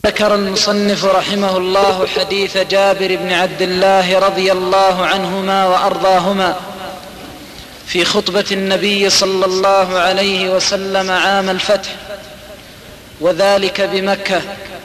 ذكر المصنف رحمه الله حديث جابر بن عبد الله رضي الله عنهما وأرضاهما في خطبة النبي صلى الله عليه وسلم عام الفتح، وذلك بمكة،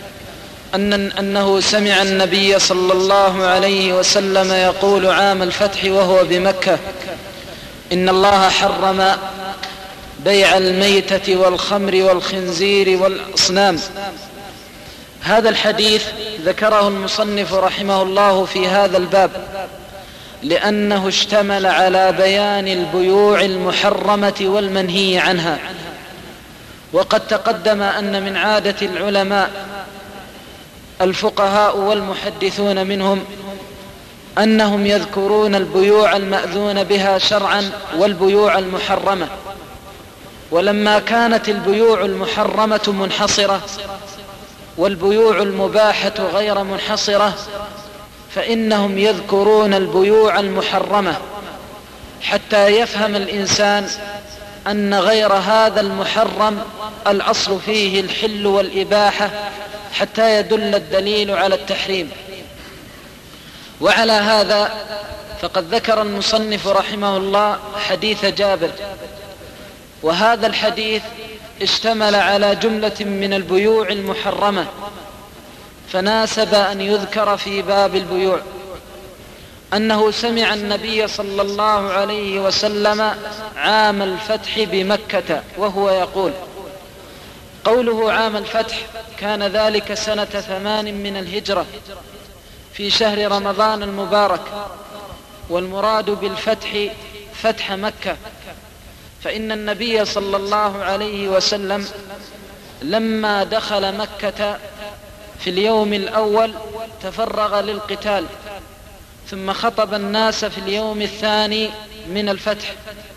أنه سمع النبي صلى الله عليه وسلم يقول عام الفتح وهو بمكة: إن الله حرم بيع الميتة والخمر والخنزير والأصنام. هذا الحديث ذكره المصنف رحمه الله في هذا الباب لأنه اشتمل على بيان البيوع المحرمة والمنهي عنها. وقد تقدم أن من عادة العلماء الفقهاء والمحدثون منهم أنهم يذكرون البيوع المأذون بها شرعا والبيوع المحرمة، ولما كانت البيوع المحرمة منحصرة والبيوع المباحة غير منحصرة فإنهم يذكرون البيوع المحرمة حتى يفهم الإنسان أن غير هذا المحرم الأصل فيه الحل والإباحة حتى يدل الدليل على التحريم. وعلى هذا فقد ذكر المصنف رحمه الله حديث جابر، وهذا الحديث اشتمل على جملة من البيوع المحرمة، فناسب أن يذكر في باب البيوع أنه سمع النبي صلى الله عليه وسلم عام الفتح بمكة وهو يقول. قوله عام الفتح كان ذلك سنة 8 من الهجرة في شهر رمضان المبارك، والمراد بالفتح فتح مكة، فإن النبي صلى الله عليه وسلم لما دخل مكة في اليوم الأول تفرغ للقتال، ثم خطب الناس في اليوم الثاني من الفتح،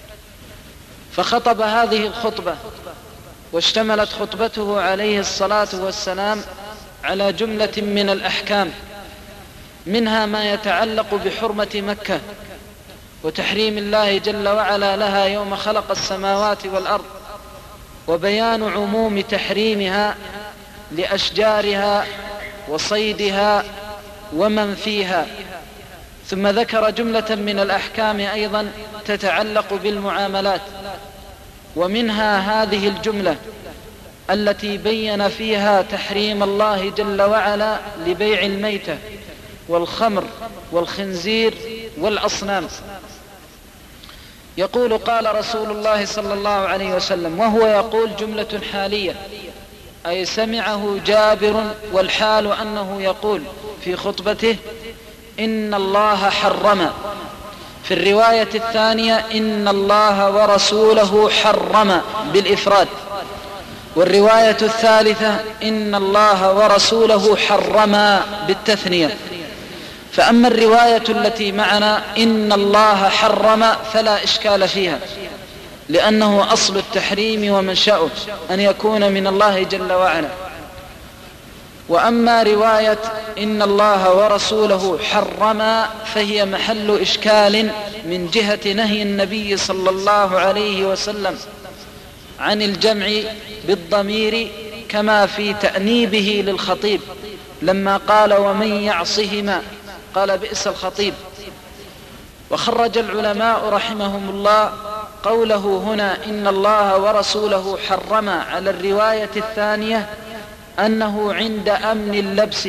فخطب هذه الخطبة واشتملت خطبته عليه الصلاة والسلام على جملة من الأحكام، منها ما يتعلق بحرمة مكة وتحريم الله جل وعلا لها يوم خلق السماوات والأرض، وبيان عموم تحريمها لأشجارها وصيدها ومن فيها. ثم ذكر جملة من الأحكام أيضا تتعلق بالمعاملات، ومنها هذه الجملة التي بين فيها تحريم الله جل وعلا لبيع الميتة والخمر والخنزير والأصنام. يقول: قال رسول الله صلى الله عليه وسلم، وهو يقول جملة حالية، أي سمعه جابر والحال أنه يقول في خطبته: إن الله حرم. في الرواية الثانية: إن الله ورسوله حرم بالإفراد. والرواية الثالثة: إن الله ورسوله حرما بالتثنية. فأما الرواية التي معنا إن الله حرم فلا إشكال فيها، لأنه أصل التحريم ومنشأه أن يكون من الله جل وعلا. وأما رواية إن الله ورسوله حرما فهي محل إشكال من جهة نهي النبي صلى الله عليه وسلم عن الجمع بالضمير، كما في تأنيبه للخطيب لما قال: ومن يعصهما، قال: بئس الخطيب. وخرج العلماء رحمهم الله قوله هنا إن الله ورسوله حرم على الرواية الثانية أنه عند أمن اللبس،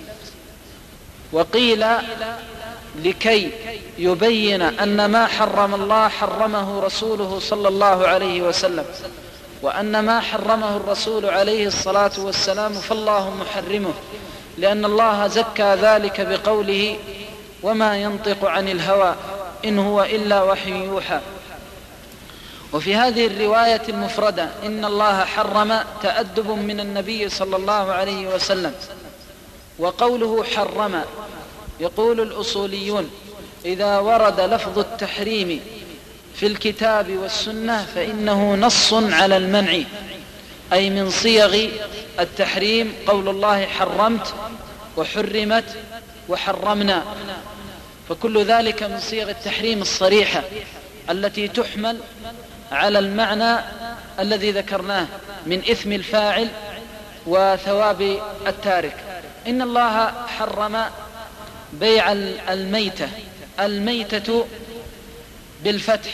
وقيل لكي يبين أن ما حرم الله حرمه رسوله صلى الله عليه وسلم، وأن ما حرمه الرسول عليه الصلاة والسلام فالله محرمه، لأن الله زكى ذلك بقوله: وما ينطق عن الهوى إن هو إلا وحي يوحى. وفي هذه الرواية المفردة إن الله حرم تأدب من النبي صلى الله عليه وسلم. وقوله حرم، يقول الأصوليون: إذا ورد لفظ التحريم في الكتاب والسنة فإنه نص على المنع، أي من صيغ التحريم قول الله: حرمت وحرمت وحرمنا، فكل ذلك من صيغ التحريم الصريحة التي تحمل على المعنى الذي ذكرناه من إثم الفاعل وثواب التارك. إن الله حرم بيع الميتة. الميتة بالفتح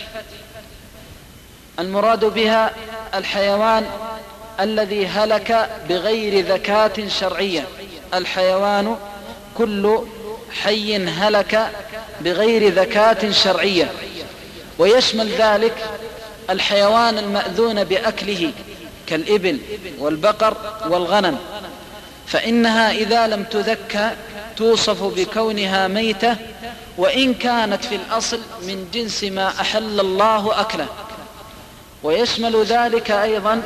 المراد بها الحيوان الذي هلك بغير زكاة شرعية. الحيوان كل حي هلك بغير زكاة شرعية، ويشمل ذلك الحيوان المأذون بأكله كالإبل والبقر والغنم، فإنها إذا لم تذكى توصف بكونها ميتة، وإن كانت في الأصل من جنس ما أحل الله أكله. ويشمل ذلك أيضا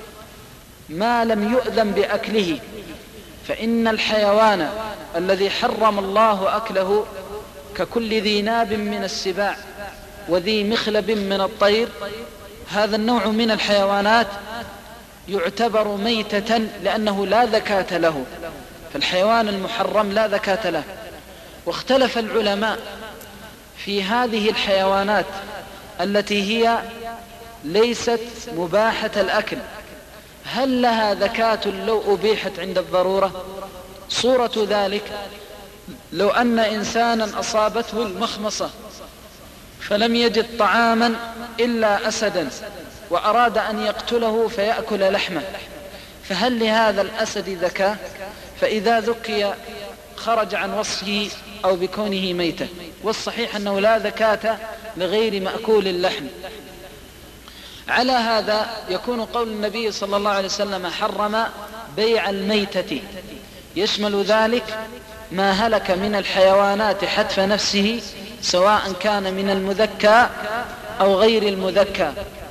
ما لم يؤذن بأكله، فإن الحيوان الذي حرم الله أكله ككل ذي ناب من السباع وذي مخلب من الطير، هذا النوع من الحيوانات يعتبر ميتة لأنه لا زكاة له، فالحيوان المحرم لا زكاة له. واختلف العلماء في هذه الحيوانات التي هي ليست مباحة الأكل، هل لها زكاة لو أبيحت عند الضرورة؟ صورة ذلك لو أن إنسانا أصابته المخمصة فلم يجد طعاما إلا أسدا وأراد أن يقتله فيأكل لحمه، فهل لهذا الأسد زكاة؟ فإذا ذكي خرج عن وصفه أو بكونه ميتة، والصحيح أنه لا زكاة لغير مأكول اللحم. على هذا يكون قول النبي صلى الله عليه وسلم حرم بيع الميتة يشمل ذلك ما هلك من الحيوانات حتف نفسه، سواء كان من المذكى أو غير المذكى.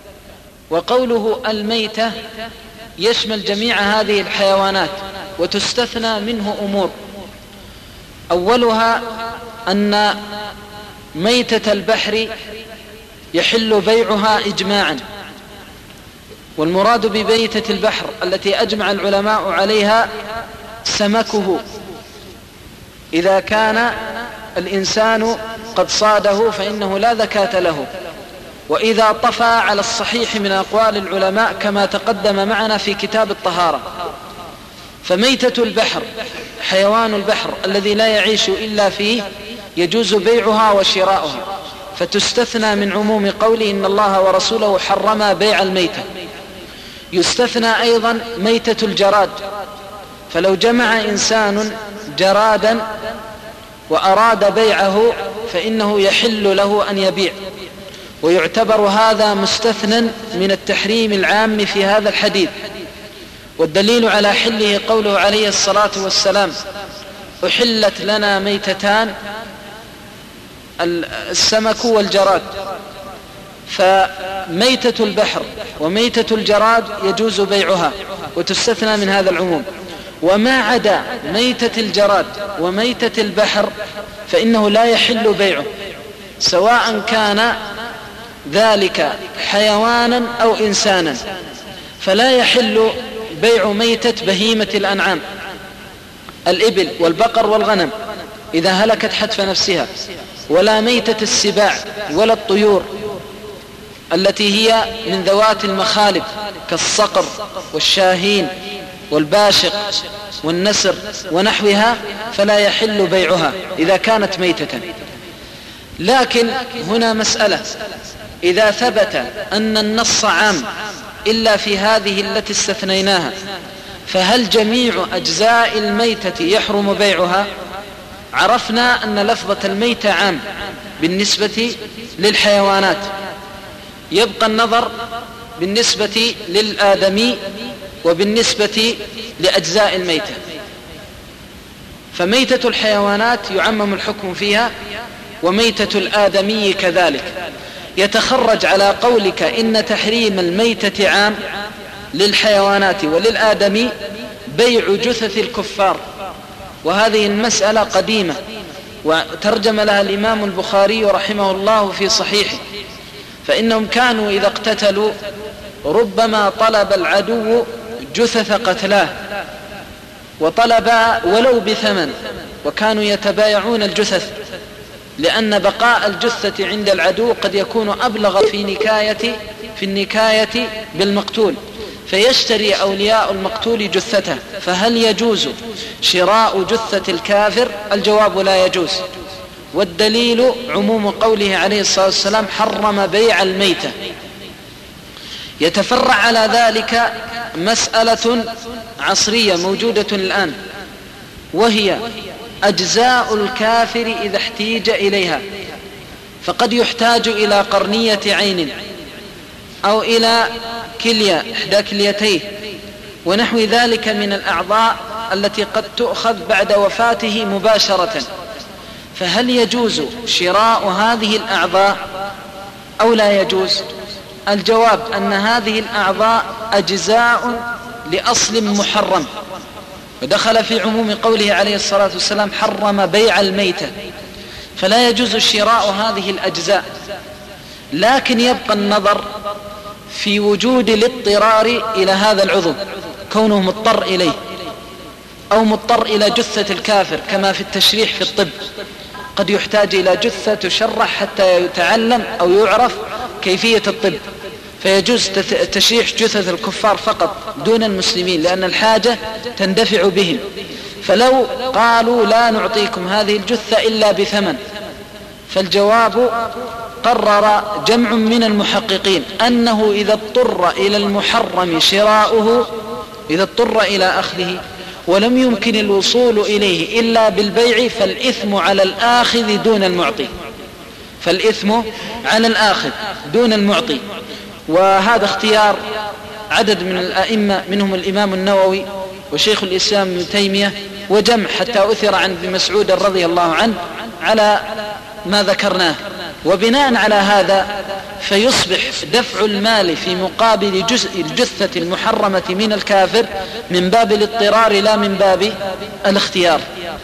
وقوله الميتة يشمل جميع هذه الحيوانات، وتستثنى منه أمور. أولها أن ميتة البحر يحل بيعها إجماعا، والمراد بميتة البحر التي أجمع العلماء عليها سمكه، إذا كان الإنسان قد صاده فإنه لا زكاة له، وإذا طفى على الصحيح من أقوال العلماء كما تقدم معنا في كتاب الطهارة. فميتة البحر حيوان البحر الذي لا يعيش إلا فيه يجوز بيعها وشراؤها، فتستثنى من عموم قوله إن الله ورسوله حرما بيع الميتة. يستثنى أيضا ميتة الجراد، فلو جمع إنسان جرادا وأراد بيعه فإنه يحل له أن يبيع، ويعتبر هذا مستثنى من التحريم العام في هذا الحديث. والدليل على حله قوله عليه الصلاة والسلام أحلت لنا ميتتان السمك والجراد، فميتة البحر وميتة الجراد يجوز بيعها وتستثنى من هذا العموم. وما عدا ميتة الجراد وميتة البحر فإنه لا يحل بيعه، سواء كان ذلك حيوانا أو إنسانا. فلا يحل بيع ميتة بهيمة الأنعام الإبل والبقر والغنم إذا هلكت حتف نفسها، ولا ميتة السباع ولا الطيور التي هي من ذوات المخالب كالصقر والشاهين والباشق والنسر ونحوها، فلا يحل بيعها إذا كانت ميتة. لكن هنا مسألة، إذا ثبت أن النص عام إلا في هذه التي استثنيناها، فهل جميع أجزاء الميتة يحرم بيعها؟ عرفنا أن لفظة الميتة عام بالنسبة للحيوانات، يبقى النظر بالنسبة للآدمي وبالنسبة لأجزاء الميتة. فميتة الحيوانات يعمم الحكم فيها، وميتة الآدمي كذلك. يتخرج على قولك إن تحريم الميتة عام للحيوانات وللآدمي بيع جثث الكفار، وهذه المسألة قديمة وترجم لها الإمام البخاري رحمه الله في صحيحه، فإنهم كانوا إذا اقتتلوا ربما طلب العدو جثث قتلاه، وطلب ولو بثمن، وكانوا يتبايعون الجثث، لأن بقاء الجثة عند العدو قد يكون أبلغ في النكاية بالمقتول. فيشتري أولياء المقتول جثته، فهل يجوز شراء جثة الكافر؟ الجواب لا يجوز، والدليل عموم قوله عليه الصلاة والسلام حرم بيع الميتة. يتفرع على ذلك مسألة عصرية موجودة الآن، وهي أجزاء الكافر إذا احتيج إليها، فقد يحتاج إلى قرنية عين أو إلى كلية إحدى كليتيه ونحو ذلك من الأعضاء التي قد تؤخذ بعد وفاته مباشرة، فهل يجوز شراء هذه الأعضاء أو لا يجوز؟ الجواب أن هذه الأعضاء أجزاء لأصل محرم، ودخل في عموم قوله عليه الصلاة والسلام حرم بيع الميتة، فلا يجوز شراء هذه الأجزاء. لكن يبقى النظر في وجود الاضطرار إلى هذا العضو، كونه مضطر إليه أو مضطر إلى جثة الكافر، كما في التشريح في الطب قد يحتاج إلى جثة تشرح حتى يتعلم أو يعرف كيفية الطب، فيجوز تشريح جثث الكفار فقط دون المسلمين لأن الحاجة تندفع بهم. فلو قالوا لا نعطيكم هذه الجثة إلا بثمن، فالجواب قرر جمع من المحققين أنه إذا اضطر إلى المحرم شراؤه، إذا اضطر إلى أخذه ولم يمكن الوصول إليه إلا بالبيع، فالإثم على الآخذ دون المعطي، فالإثم على الآخذ دون المعطي. وهذا اختيار عدد من الأئمة منهم الإمام النووي وشيخ الإسلام ابن تيمية وجمع حتى أثر عن ابن مسعود رضي الله عنه على ما ذكرناه. وبناء على هذا فيصبح دفع المال في مقابل الجثة المحرمة من الكافر من باب الاضطرار لا من باب الاختيار.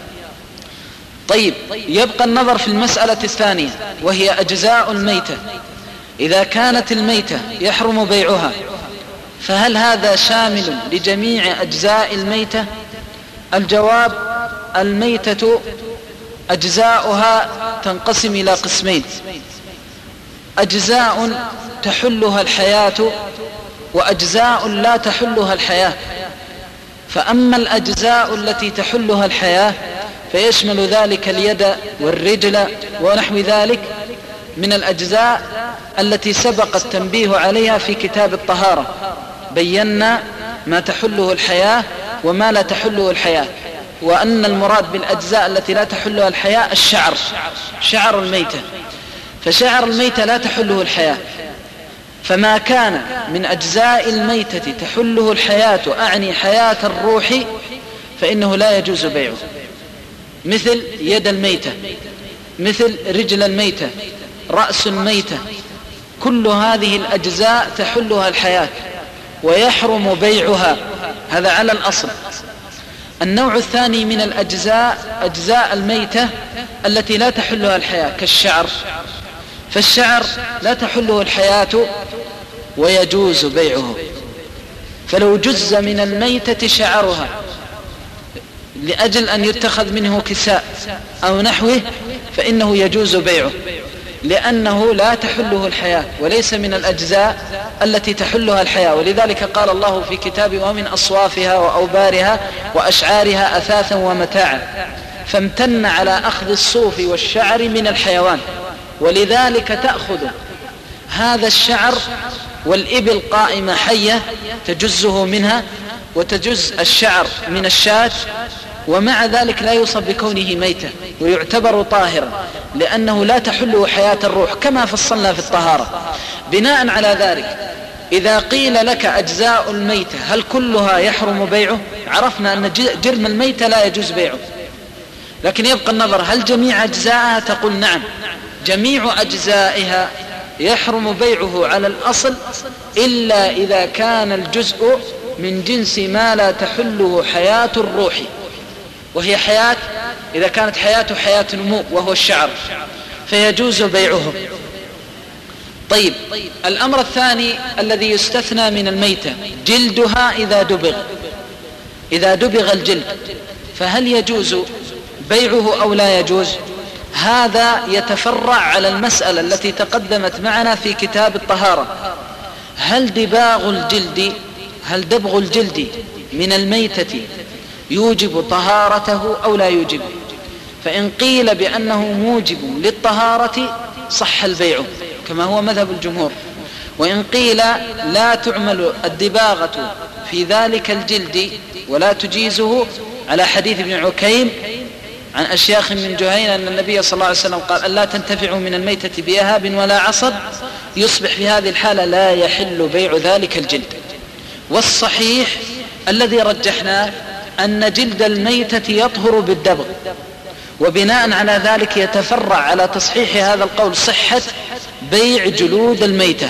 طيب، يبقى النظر في المسألة الثانية وهي أجزاء الميتة. إذا كانت الميتة يحرم بيعها، فهل هذا شامل لجميع أجزاء الميتة؟ الجواب الميتة أجزاؤها تنقسم إلى قسمين: أجزاء تحلها الحياة وأجزاء لا تحلها الحياة. فأما الأجزاء التي تحلها الحياة فيشمل ذلك اليد والرجل ونحو ذلك من الأجزاء التي سبق التنبيه عليها في كتاب الطهارة، بينا ما تحله الحياة وما لا تحله الحياة، وأن المراد بالأجزاء التي لا تحلها الحياة الشعر، شعر الميتة، فشعر الميتة لا تحله الحياة. فما كان من أجزاء الميتة تحله الحياة، أعني حياة الروح، فإنه لا يجوز بيعه، مثل يد الميتة، مثل رجل الميتة، رأس الميتة، كل هذه الأجزاء تحلها الحياة ويحرم بيعها، هذا على الأصل. النوع الثاني من الأجزاء أجزاء الميتة التي لا تحلها الحياة كالشعر، فالشعر لا تحله الحياة ويجوز بيعه، فلو جز من الميتة شعرها لأجل أن يتخذ منه كساء أو نحوه فإنه يجوز بيعه، لأنه لا تحله الحياة وليس من الأجزاء التي تحلها الحياة. ولذلك قال الله في كتابه: ومن أصوافها وأوبارها وأشعارها أثاثا ومتاعا، فامتن على أخذ الصوف والشعر من الحيوان. ولذلك تأخذ هذا الشعر والإبل قائمة حية تجزه منها، وتجز الشعر من الشاة، ومع ذلك لا يوصف بكونه ميتا ويعتبر طاهرا، لأنه لا تحله حياة الروح كما فصلنا في الطهارة. بناء على ذلك إذا قيل لك أجزاء الميتة هل كلها يحرم بيعه؟ عرفنا أن جرم الميتة لا يجوز بيعه، لكن يبقى النظر هل جميع أجزائها؟ تقول نعم، جميع أجزائها يحرم بيعه على الأصل، إلا إذا كان الجزء من جنس ما لا تحله حياة الروح، وهي حياة، إذا كانت حياته حياة نمو وهو الشعر فيجوز بيعه. طيب، الأمر الثاني الذي يستثنى من الميتة جلدها إذا دبغ الجلد، فهل يجوز بيعه أو لا يجوز؟ هذا يتفرع على المسألة التي تقدمت معنا في كتاب الطهارة: هل دباغ الجلد هل دبغ الجلد من الميتة يوجب طهارته أو لا يوجب؟ فإن قيل بأنه موجب للطهارة صح البيع كما هو مذهب الجمهور، وإن قيل لا تعمل الدباغة في ذلك الجلد ولا تجيزه على حديث ابن عكيم عن أشياخ من جهينة أن النبي صلى الله عليه وسلم قال ألا تنتفعوا من الميتة بإهاب ولا عصب، يصبح في هذه الحالة لا يحل بيع ذلك الجلد. والصحيح الذي رجحناه أن جلد الميتة يطهر بالدبغ، وبناء على ذلك يتفرع على تصحيح هذا القول صحة بيع جلود الميتة.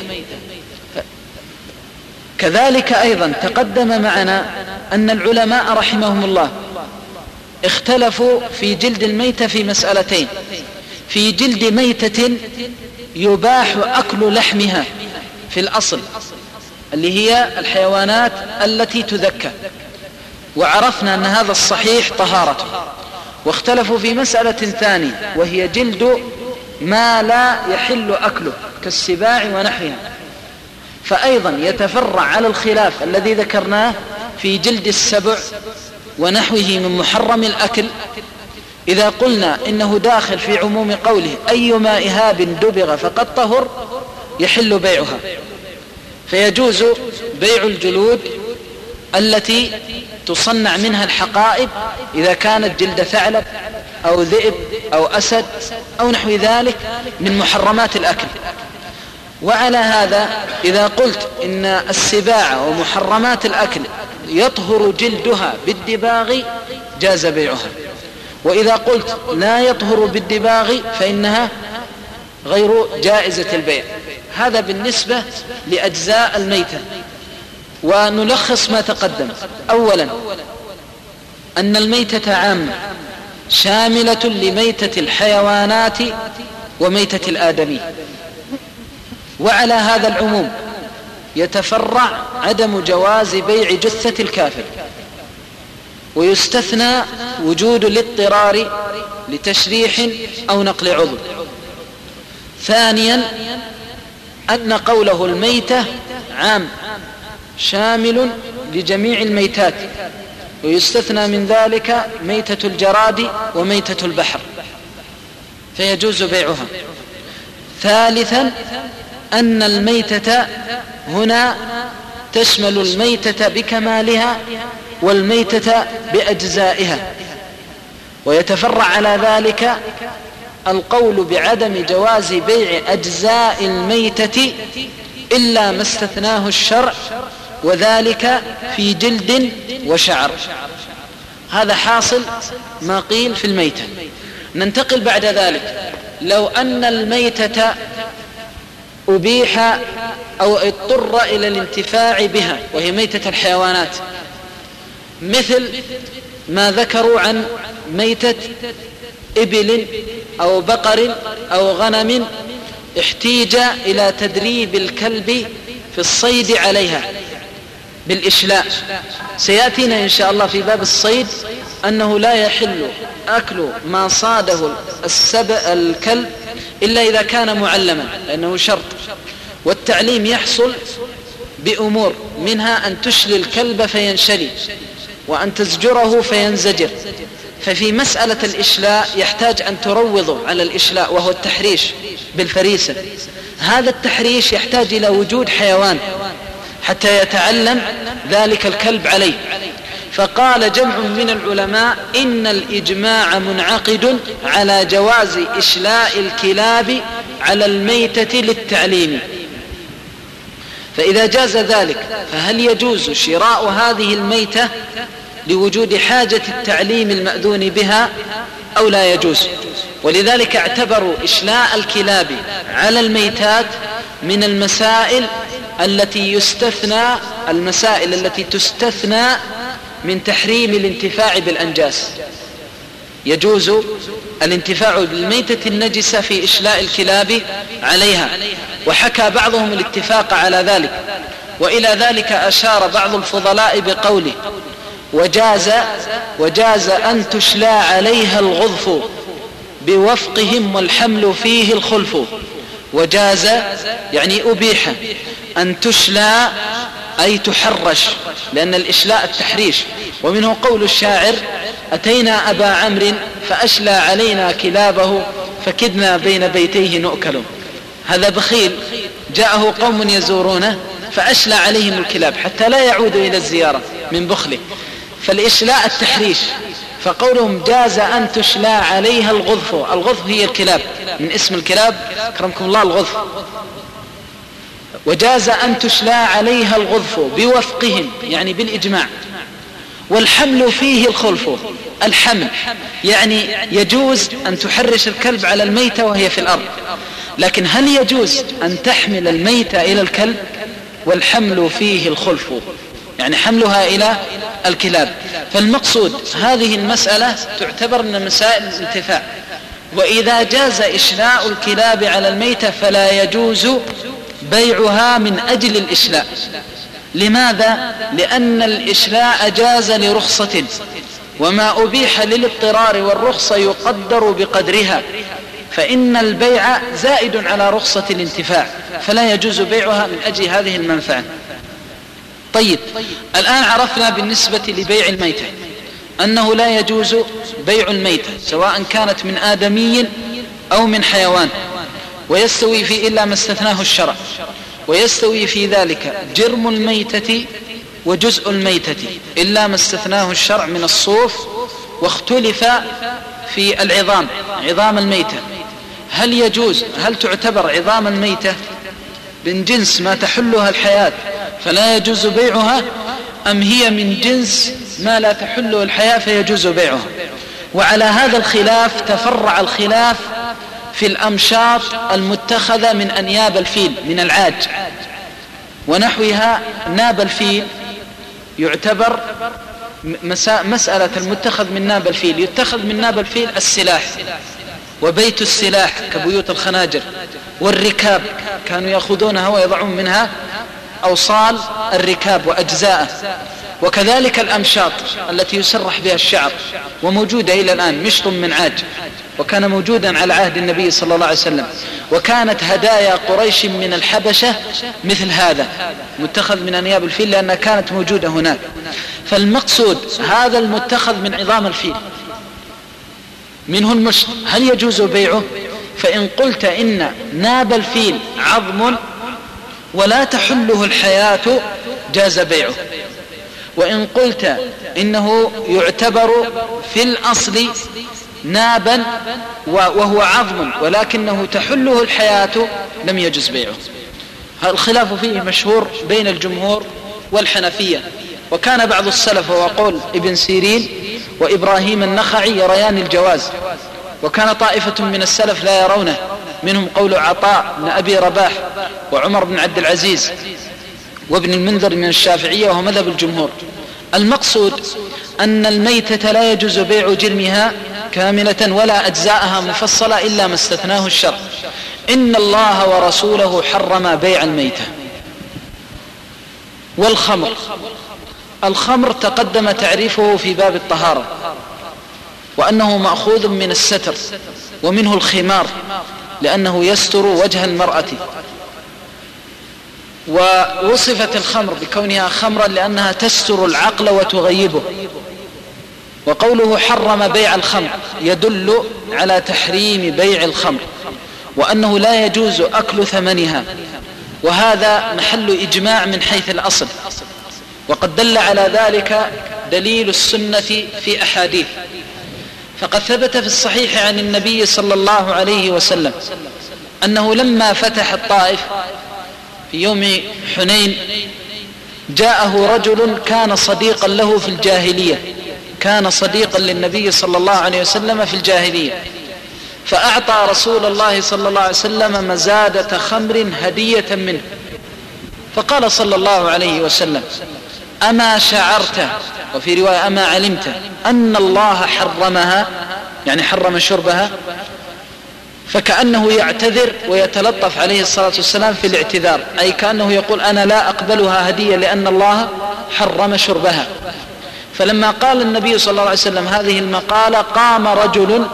كذلك أيضا تقدم معنا أن العلماء رحمهم الله اختلفوا في جلد الميتة في مسألتين: في جلد ميتة يباح أكل لحمها في الأصل اللي هي الحيوانات التي تذكى، وعرفنا أن هذا الصحيح طهارته. واختلفوا في مسألة ثانية وهي جلد ما لا يحل أكله كالسباع ونحوها، فأيضا يتفرع على الخلاف الذي ذكرناه في جلد السبع ونحوه من محرم الأكل. إذا قلنا إنه داخل في عموم قوله أيما إهاب دبغ فقد طهر يحل بيعها، فيجوز بيع الجلود التي تصنع منها الحقائب إذا كانت جلد ثعلب أو ذئب أو أسد أو نحو ذلك من محرمات الأكل. وعلى هذا إذا قلت إن السباع ومحرمات الأكل يطهر جلدها بالدباغ جاز بيعها، وإذا قلت لا يطهر بالدباغ فإنها غير جائزة البيع. هذا بالنسبة لأجزاء الميتة. ونلخص ما تقدم: أولا أن الميتة عامة شاملة لميتة الحيوانات وميتة الآدمي، وعلى هذا العموم يتفرع عدم جواز بيع جثة الكافر، ويستثنى وجود الاضطرار لتشريح أو نقل عضو. ثانيا أن قوله الميتة عام شامل لجميع الميتات، ويستثنى من ذلك ميتة الجراد وميتة البحر فيجوز بيعها. ثالثا أن الميتة هنا تشمل الميتة بكمالها والميتة بأجزائها، ويتفرع على ذلك القول بعدم جواز بيع أجزاء الميتة إلا ما استثناه الشرع، وذلك في جلد وشعر. هذا حاصل ما قيل في الميتة. ننتقل بعد ذلك: لو أن الميتة أبيح أو اضطر إلى الانتفاع بها وهي ميتة الحيوانات، مثل ما ذكروا عن ميتة إبل أو بقر أو غنم احتيج إلى تدريب الكلب في الصيد عليها بالإشلاء. سيأتينا إن شاء الله في باب الصيد أنه لا يحل أكل ما صاده الكلب إلا إذا كان معلما، لأنه شرط، والتعليم يحصل بأمور منها أن تشلي الكلب فينشلي، وأن تزجره فينزجر. ففي مسألة الإشلاء يحتاج أن تروض على الإشلاء وهو التحريش بالفريسة. هذا التحريش يحتاج إلى وجود حيوان حتى يتعلم ذلك الكلب عليه. فقال جمع من العلماء إن الإجماع منعقد على جواز إشلاء الكلاب على الميتة للتعليم. فإذا جاز ذلك فهل يجوز شراء هذه الميتة لوجود حاجة التعليم المأذون بها أو لا يجوز؟ ولذلك اعتبروا إشلاء الكلاب على الميتات من المسائل التي تستثنى من تحريم الانتفاع بالأنجاس. يجوز الانتفاع بالميتة النجسة في إشلاء الكلاب عليها، وحكى بعضهم الاتفاق على ذلك. وإلى ذلك أشار بعض الفضلاء بقوله: وجاز أن تشلى عليها الغضف بوفقهم والحمل فيه الخلف. وجاز يعني أبيح أن تشلى أي تحرش، لأن الإشلاء التحريش. ومنه قول الشاعر: أتينا أبا عمرو فأشلى علينا كلابه فكدنا بين بيتيه نؤكل. هذا بخيل جاءه قوم يزورونه فأشلى عليهم الكلاب حتى لا يعودوا إلى الزيارة من بخله. فالإشلاء التحريش. فقولهم: جاز أن تشلى عليها الغضف. الغضف هي الكلاب، من اسم الكلاب كرمكم الله الغضف. وجاز أن تشلى عليها الغضف بوفقهم، يعني بالإجماع. والحمل فيه الخلف. الحمل يعني يجوز أن تحرش الكلب على الميتة وهي في الأرض، لكن هل يجوز أن تحمل الميتة إلى الكلب؟ والحمل فيه الخلف، يعني حملها إلى الكلاب. فالمقصود هذه المسألة تعتبر من مسائل الانتفاع. وإذا جاز إشلاء الكلاب على الميتة فلا يجوز بيعها من أجل الإشلاء. لماذا؟ لأن الإشلاء جاز لرخصة، وما أبيح للاضطرار والرخصة يقدر بقدرها، فإن البيع زائد على رخصة الانتفاع، فلا يجوز بيعها من أجل هذه المنفعة. طيب، الآن عرفنا بالنسبة لبيع الميتة أنه لا يجوز بيع الميتة سواء كانت من آدمي أو من حيوان، ويستوي في إلا ما استثناه الشرع، ويستوي في ذلك جرم الميتة وجزء الميتة إلا ما استثناه الشرع من الصوف. واختلف في العظام، عظام الميتة هل تعتبر عظام الميتة من جنس ما تحلها الحياة فلا يجوز بيعها، أم هي من جنس ما لا تحله الحياة فيجوز بيعها؟ وعلى هذا الخلاف تفرع الخلاف في الأمشاط المتخذة من أنياب الفيل، من العاج ونحوها. ناب الفيل يعتبر مسألة المتخذ من ناب الفيل، يتخذ من ناب الفيل السلاح وبيت السلاح كبيوت الخناجر، والركاب كانوا يأخذونها ويضعون منها أوصال الركاب وأجزاءه، وكذلك الأمشاط التي يسرح بها الشعر وموجودة إلى الآن، مشط من عاج، وكان موجودا على عهد النبي صلى الله عليه وسلم. وكانت هدايا قريش من الحبشة مثل هذا متخذ من أنياب الفيل لأنها كانت موجودة هناك. فالمقصود هذا المتخذ من عظام الفيل منه المشط، هل يجوز بيعه؟ فإن قلت إن ناب الفيل عظم ولا تحله الحياة جاز بيعه، وإن قلت إنه يعتبر في الأصل نابا وهو عظم ولكنه تحله الحياة لم يجوز بيعه. الخلاف فيه مشهور بين الجمهور والحنفية، وكان بعض السلف وقول ابن سيرين وإبراهيم النخعي يريان الجواز، وكان طائفة من السلف لا يرونه، منهم قول عطاء بن أبي رباح وعمر بن عبد العزيز وابن المنذر من الشافعية، وهو مذهب الجمهور. المقصود أن الميتة لا يجوز بيع جرمها كاملة ولا أجزاءها مفصلة إلا ما استثناه الشرع. إن الله ورسوله حرم بيع الميتة. الخمر تقدم تعريفه في باب الطهارة، وأنه مأخوذ من الستر، ومنه الخمار لأنه يستر وجه المرأة. ووصفت الخمر بكونها خمرا لأنها تستر العقل وتغيبه. وقوله حرم بيع الخمر يدل على تحريم بيع الخمر، وأنه لا يجوز أكل ثمنها، وهذا محل إجماع من حيث الأصل، وقد دل على ذلك دليل السنة في أحاديث. فقد ثبت في الصحيح عن النبي صلى الله عليه وسلم أنه لما فتح الطائف في يوم حنين جاءه رجل كان صديقا له في الجاهلية، كان صديقا للنبي صلى الله عليه وسلم في الجاهلية، فأعطى رسول الله صلى الله عليه وسلم مزادة خمر هدية منه، فقال صلى الله عليه وسلم: أما شعرت، وفي رواية أما علمت أن الله حرمها، يعني حرم شربها؟ فكأنه يعتذر ويتلطف عليه الصلاة والسلام في الاعتذار، أي كأنه يقول أنا لا أقبلها هدية لأن الله حرم شربها. فلما قال النبي صلى الله عليه وسلم هذه المقالة قام رجل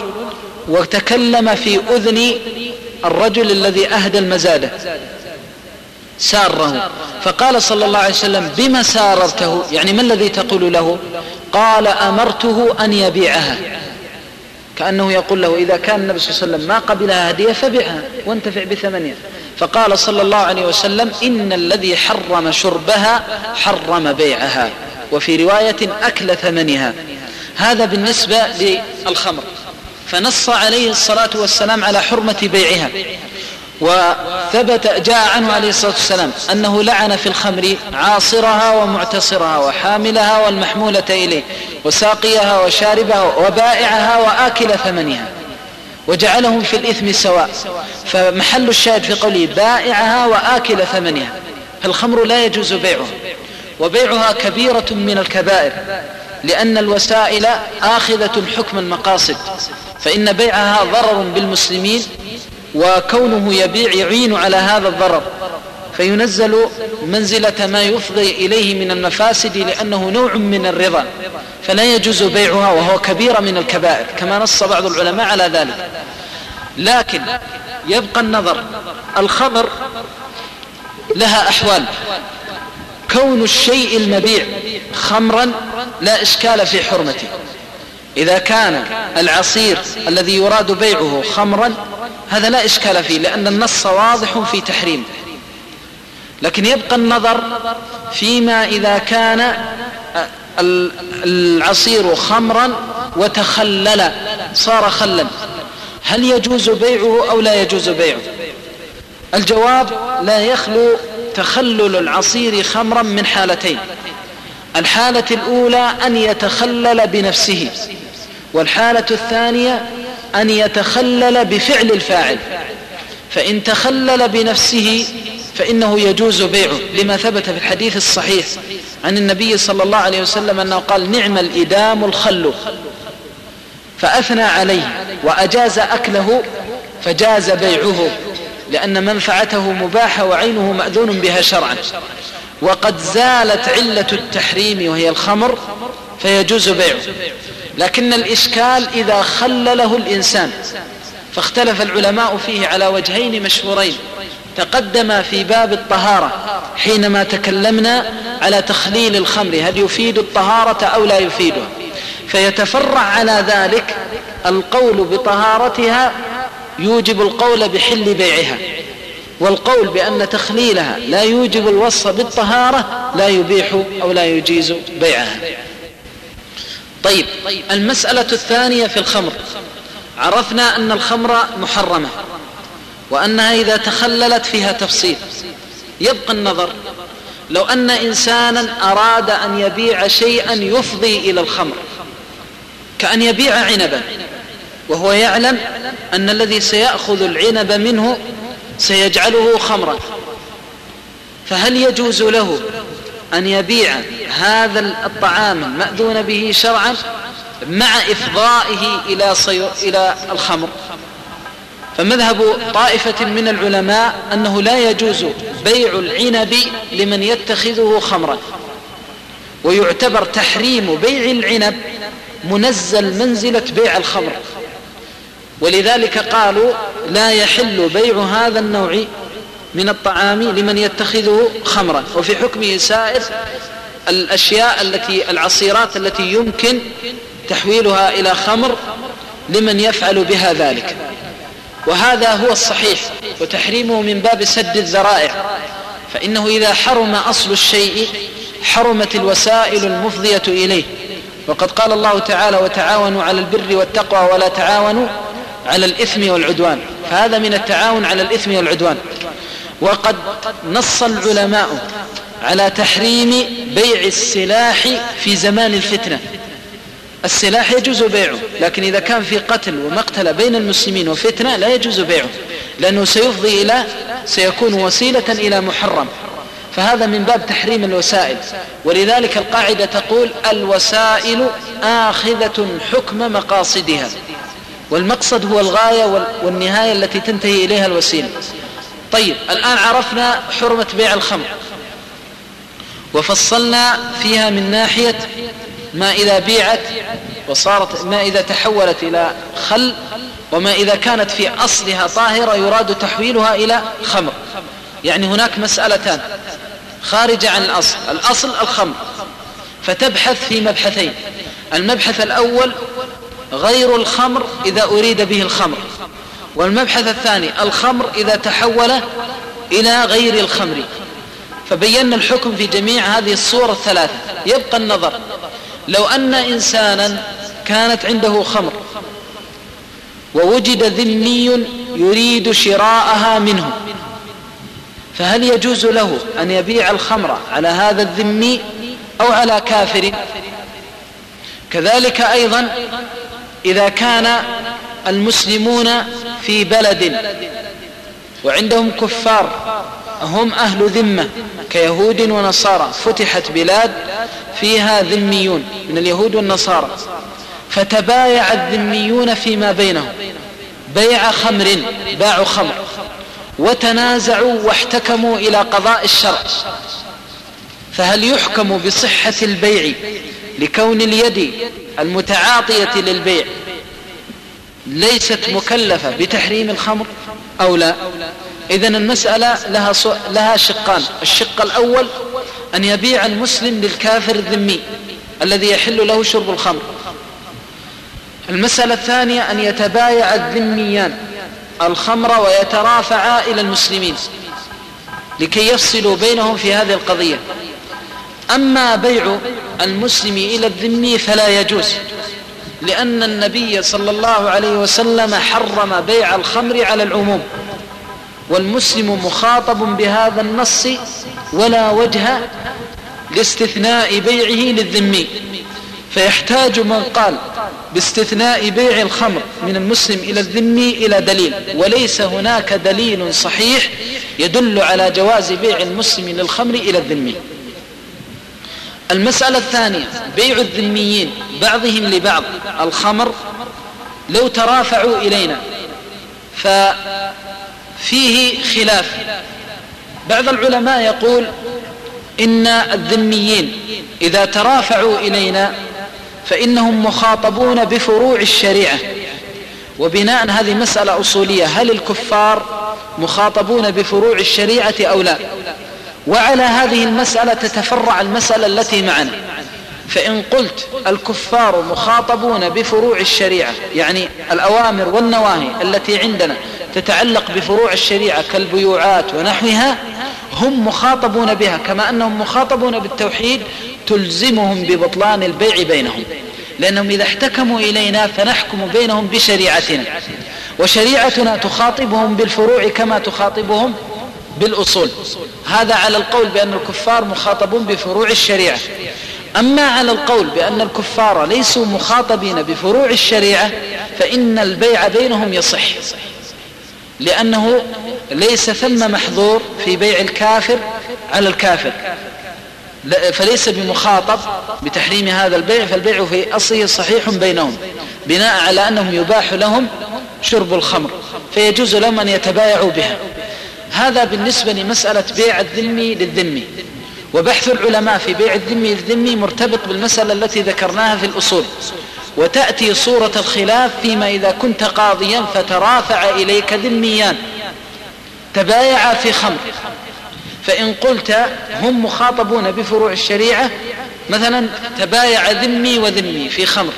وتكلم في أذن الرجل الذي أهدى المزادة، ساره، فقال صلى الله عليه وسلم: بما ساررته؟ يعني ما الذي تقول له؟ قال: أمرته أن يبيعها. كأنه يقول له: إذا كان النبي صلى الله عليه وسلم ما قبلها هدية فبيعها وانتفع بثمنها. فقال صلى الله عليه وسلم: إن الذي حرم شربها حرم بيعها، وفي رواية أكل ثمنها. هذا بالنسبة للخمر، فنص عليه الصلاة والسلام على حرمة بيعها. وثبت جاء عنه عليه الصلاة والسلام أنه لعن في الخمر عاصرها ومعتصرها وحاملها والمحمولة إليه وساقيها وشاربها وبائعها وآكل ثمنها، وجعلهم في الإثم سواء. فمحل الشاهد في قوله بائعها وآكل ثمنها، فالخمر لا يجوز بيعها، وبيعها كبيرة من الكبائر، لأن الوسائل آخذة حكم المقاصد، فإن بيعها ضرر بالمسلمين، وكونه يبيع يعين على هذا الضرر، فينزل منزلة ما يفضي إليه من المفاسد، لأنه نوع من الرضا، فلا يجوز بيعها، وهو كبيرة من الكبائر كما نص بعض العلماء على ذلك. لكن يبقى النظر، الخمر لها أحوال. كون الشيء المبيع خمرا لا إشكال في حرمته، إذا كان العصير الذي يراد بيعه خمرا هذا لا إشكال فيه، لأن النص واضح في تحريمه. لكن يبقى النظر فيما إذا كان العصير خمرا وتخلل صار خلا، هل يجوز بيعه أو لا يجوز بيعه؟ الجواب: لا يخلو تخلل العصير خمرا من حالتين. الحالة الأولى أن يتخلل بنفسه، والحالة الثانية أن يتخلل بفعل الفاعل. فإن تخلل بنفسه فإنه يجوز بيعه، لما ثبت في الحديث الصحيح عن النبي صلى الله عليه وسلم أنه قال: نعم الإدام الخل، فأثنى عليه وأجاز أكله فجاز بيعه، لأن منفعته مباحة وعينه مأذون بها شرعا، وقد زالت علة التحريم وهي الخمر فيجوز بيعه. لكن الإشكال إذا خلله الإنسان، فاختلف العلماء فيه على وجهين مشهورين تقدم في باب الطهارة حينما تكلمنا على تخليل الخمر، هل يفيد الطهارة أو لا يفيدها؟ فيتفرع على ذلك القول بطهارتها يوجب القول بحل بيعها، والقول بأن تخليلها لا يوجب الوصف بالطهارة لا يبيح أو لا يجيز بيعها. طيب، المسألة الثانية في الخمر، عرفنا أن الخمر محرمة وأنها إذا تخللت فيها تفصيل. يبقى النظر، لو أن إنسانا أراد أن يبيع شيئا يفضي إلى الخمر، كأن يبيع عنبا وهو يعلم أن الذي سيأخذ العنب منه سيجعله خمرا، فهل يجوز له أن يبيع هذا الطعام المأذون به شرعا مع إفضائه إلى الخمر؟ فمذهب طائفة من العلماء أنه لا يجوز بيع العنب لمن يتخذه خمرا، ويعتبر تحريم بيع العنب منزل منزلة بيع الخمر، ولذلك قالوا لا يحل بيع هذا النوع من الطعام لمن يتخذه خمرا، وفي حكمه سائر الأشياء العصيرات التي يمكن تحويلها إلى خمر لمن يفعل بها ذلك. وهذا هو الصحيح، وتحريمه من باب سد الذرائع، فإنه إذا حرم أصل الشيء حرمت الوسائل المفضية إليه، وقد قال الله تعالى: وتعاونوا على البر والتقوى ولا تعاونوا على الإثم والعدوان، فهذا من التعاون على الإثم والعدوان. وقد نص العلماء على تحريم بيع السلاح في زمان الفتنة. السلاح يجوز بيعه، لكن إذا كان في قتل ومقتل بين المسلمين وفتنة لا يجوز بيعه، لأنه سيكون وسيلة إلى محرم، فهذا من باب تحريم الوسائل. ولذلك القاعدة تقول: الوسائل آخذة حكم مقاصدها، والمقصد هو الغاية والنهاية التي تنتهي إليها الوسيلة. طيب، الآن عرفنا حرمة بيع الخمر، وفصلنا فيها من ناحية ما إذا بيعت وصارت، ما إذا تحولت إلى خل، وما إذا كانت في أصلها طاهرة يراد تحويلها إلى خمر. يعني هناك مسألتان خارجة عن الأصل الخمر، فتبحث في مبحثين. المبحث الأول غير الخمر إذا أريد به الخمر، والمبحث الثاني الخمر إذا تحول إلى غير الخمر. فبينا الحكم في جميع هذه الصور الثلاثة. يبقى النظر، لو أن إنسانا كانت عنده خمر ووجد ذمي يريد شراءها منه، فهل يجوز له أن يبيع الخمر على هذا الذمي أو على كافر؟ كذلك أيضا إذا كان المسلمون في بلد وعندهم كفار هم أهل ذمة كيهود ونصارى، فتحت بلاد فيها ذميون من اليهود والنصارى، فتبايع الذميون فيما بينهم بيع خمر، باعوا خمر وتنازعوا واحتكموا إلى قضاء الشرع، فهل يحكم بصحة البيع لكون اليد المتعاطية للبيع ليست مكلفة بتحريم الخمر أو لا؟ إذن المسألة لها شقان. الشق الأول أن يبيع المسلم للكافر الذمي الذي يحل له شرب الخمر. المسألة الثانية أن يتبايع الذميان الخمر ويترافعا إلى المسلمين لكي يفصلوا بينهم في هذه القضية. أما بيع المسلم إلى الذمي فلا يجوز، لأن النبي صلى الله عليه وسلم حرم بيع الخمر على العموم، والمسلم مخاطب بهذا النص ولا وجه لاستثناء بيعه للذمي، فيحتاج من قال باستثناء بيع الخمر من المسلم إلى الذمي إلى دليل، وليس هناك دليل صحيح يدل على جواز بيع المسلم للخمر إلى الذمي. المسألة الثانية بيع الذميين بعضهم لبعض الخمر لو ترافعوا إلينا، ففيه خلاف. بعض العلماء يقول إن الذميين إذا ترافعوا إلينا فإنهم مخاطبون بفروع الشريعة، وبناء هذه مسألة أصولية، هل الكفار مخاطبون بفروع الشريعة أو لا؟ وعلى هذه المسألة تتفرع المسألة التي معنا. فإن قلت الكفار مخاطبون بفروع الشريعة، يعني الأوامر والنواهي التي عندنا تتعلق بفروع الشريعة كالبيوعات ونحوها، هم مخاطبون بها كما أنهم مخاطبون بالتوحيد، تلزمهم ببطلان البيع بينهم، لأنهم إذا احتكموا إلينا فنحكم بينهم بشريعتنا، وشريعتنا تخاطبهم بالفروع كما تخاطبهم بالأصول. هذا على القول بأن الكفار مخاطبون بفروع الشريعة. أما على القول بأن الكفار ليسوا مخاطبين بفروع الشريعة فإن البيع بينهم يصح، لأنه ليس ثم محظور في بيع الكافر على الكافر، فليس بمخاطب بتحريم هذا البيع، فالبيع في أصله صحيح بينهم بناء على أنهم يباح لهم شرب الخمر، فيجوز لهم أن يتبايعوا بها. هذا بالنسبة لمسألة بيع الذمي للذمي. وبحث العلماء في بيع الذمي للذمي مرتبط بالمسألة التي ذكرناها في الأصول، وتأتي صورة الخلاف فيما إذا كنت قاضيا فترافع إليك ذميان تبايعا في خمر، فإن قلت هم مخاطبون بفروع الشريعة، مثلا تبايع ذمي وذمي في خمر،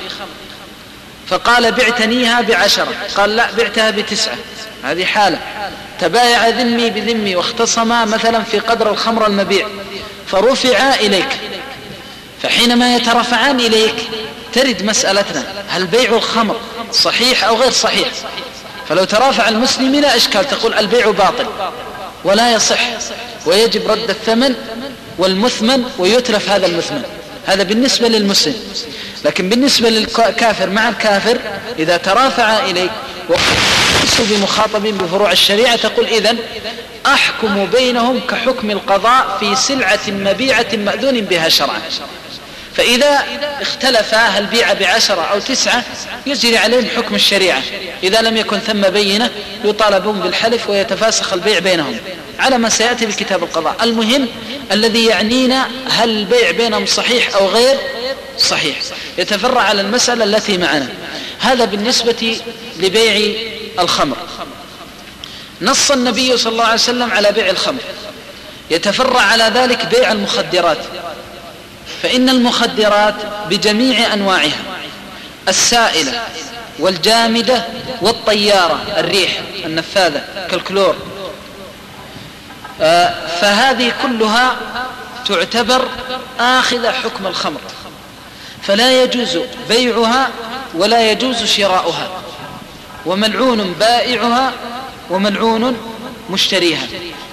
فقال بعتنيها ب10، قال لا بعتها ب9، هذه حالة. تبايع ذمي بذمي واختصما مثلا في قدر الخمر المبيع، فرفعا إليك، فحينما يترفعان إليك ترد مسألتنا هل بيع الخمر صحيح أو غير صحيح؟ فلو ترافع المسلم لا إشكال، تقول البيع باطل ولا يصح ويجب رد الثمن والمثمن ويتلف هذا المثمن. هذا بالنسبة للمسلم. لكن بالنسبة للكافر مع الكافر إذا ترافع إليك وليسوا بمخاطبين بفروع الشريعة، تقول إذن أحكم بينهم كحكم القضاء في سلعة مبيعة مأذون بها شرعا. فإذا اختلفا هل بيع ب10 أو 9 يجري عليهم حكم الشريعة، إذا لم يكن ثم بينة يطالبون بالحلف ويتفاسخ البيع بينهم على ما سيأتي بكتاب القضاء. المهم الذي يعنينا هل البيع بينهم صحيح أو غير صحيح، يتفرع على المسألة التي معنا. هذا بالنسبة لبيع الخمر. نص النبي صلى الله عليه وسلم على بيع الخمر، يتفرع على ذلك بيع المخدرات، فإن المخدرات بجميع أنواعها السائلة والجامدة والطيارة الريح النفاذة كالكلور، فهذه كلها تعتبر آخذ حكم الخمر، فلا يجوز بيعها ولا يجوز شراؤها، وملعون بائعها وملعون مشتريها.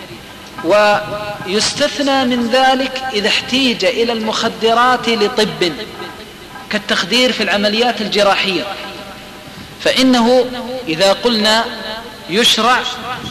ويستثنى من ذلك إذا احتيج إلى المخدرات لطب كالتخدير في العمليات الجراحية، فإنه إذا قلنا يشرع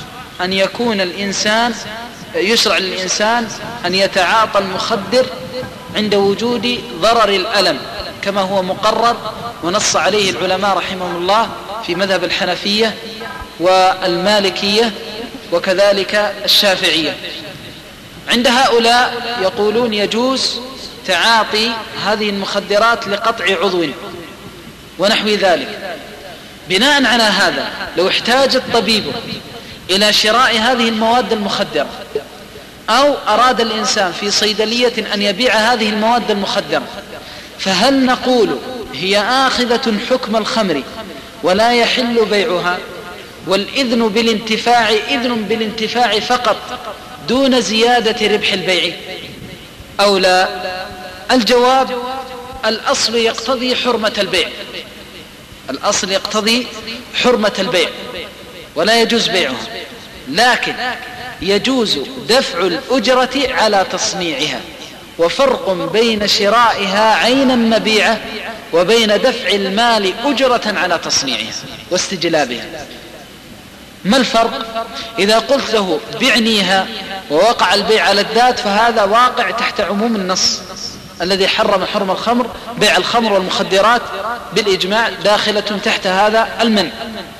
للإنسان أن يتعاطى المخدر عند وجود ضرر الألم كما هو مقرر ونص عليه العلماء رحمهم الله في مذهب الحنفية والمالكية وكذلك الشافعية. عند هؤلاء يقولون يجوز تعاطي هذه المخدرات لقطع عضو ونحو ذلك. بناء على هذا لو احتاج الطبيب إلى شراء هذه المواد المخدرة أو أراد الإنسان في صيدلية أن يبيع هذه المواد المخدرة، فهل نقول هي آخذة حكم الخمر ولا يحل بيعها، والإذن بالانتفاع إذن بالانتفاع فقط دون زيادة ربح البيع، أو لا؟ الجواب الأصل يقتضي حرمة البيع، الأصل يقتضي حرمة البيع ولا يجوز بيعها، لكن يجوز دفع الأجرة على تصنيعها، وفرق بين شرائها عينا مبيعة وبين دفع المال أجرة على تصنيعها واستجلابها. ما الفرق؟ إذا قلت له بعنيها ووقع البيع على الذات فهذا واقع تحت عموم النص الذي حرم الخمر، بيع الخمر والمخدرات بالإجماع داخلة تحت هذا المنع.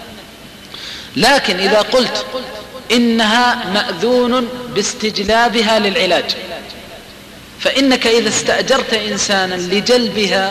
لكن إذا قلت إنها مأذون باستجلابها للعلاج، فإنك إذا استأجرت إنسانا لجلبها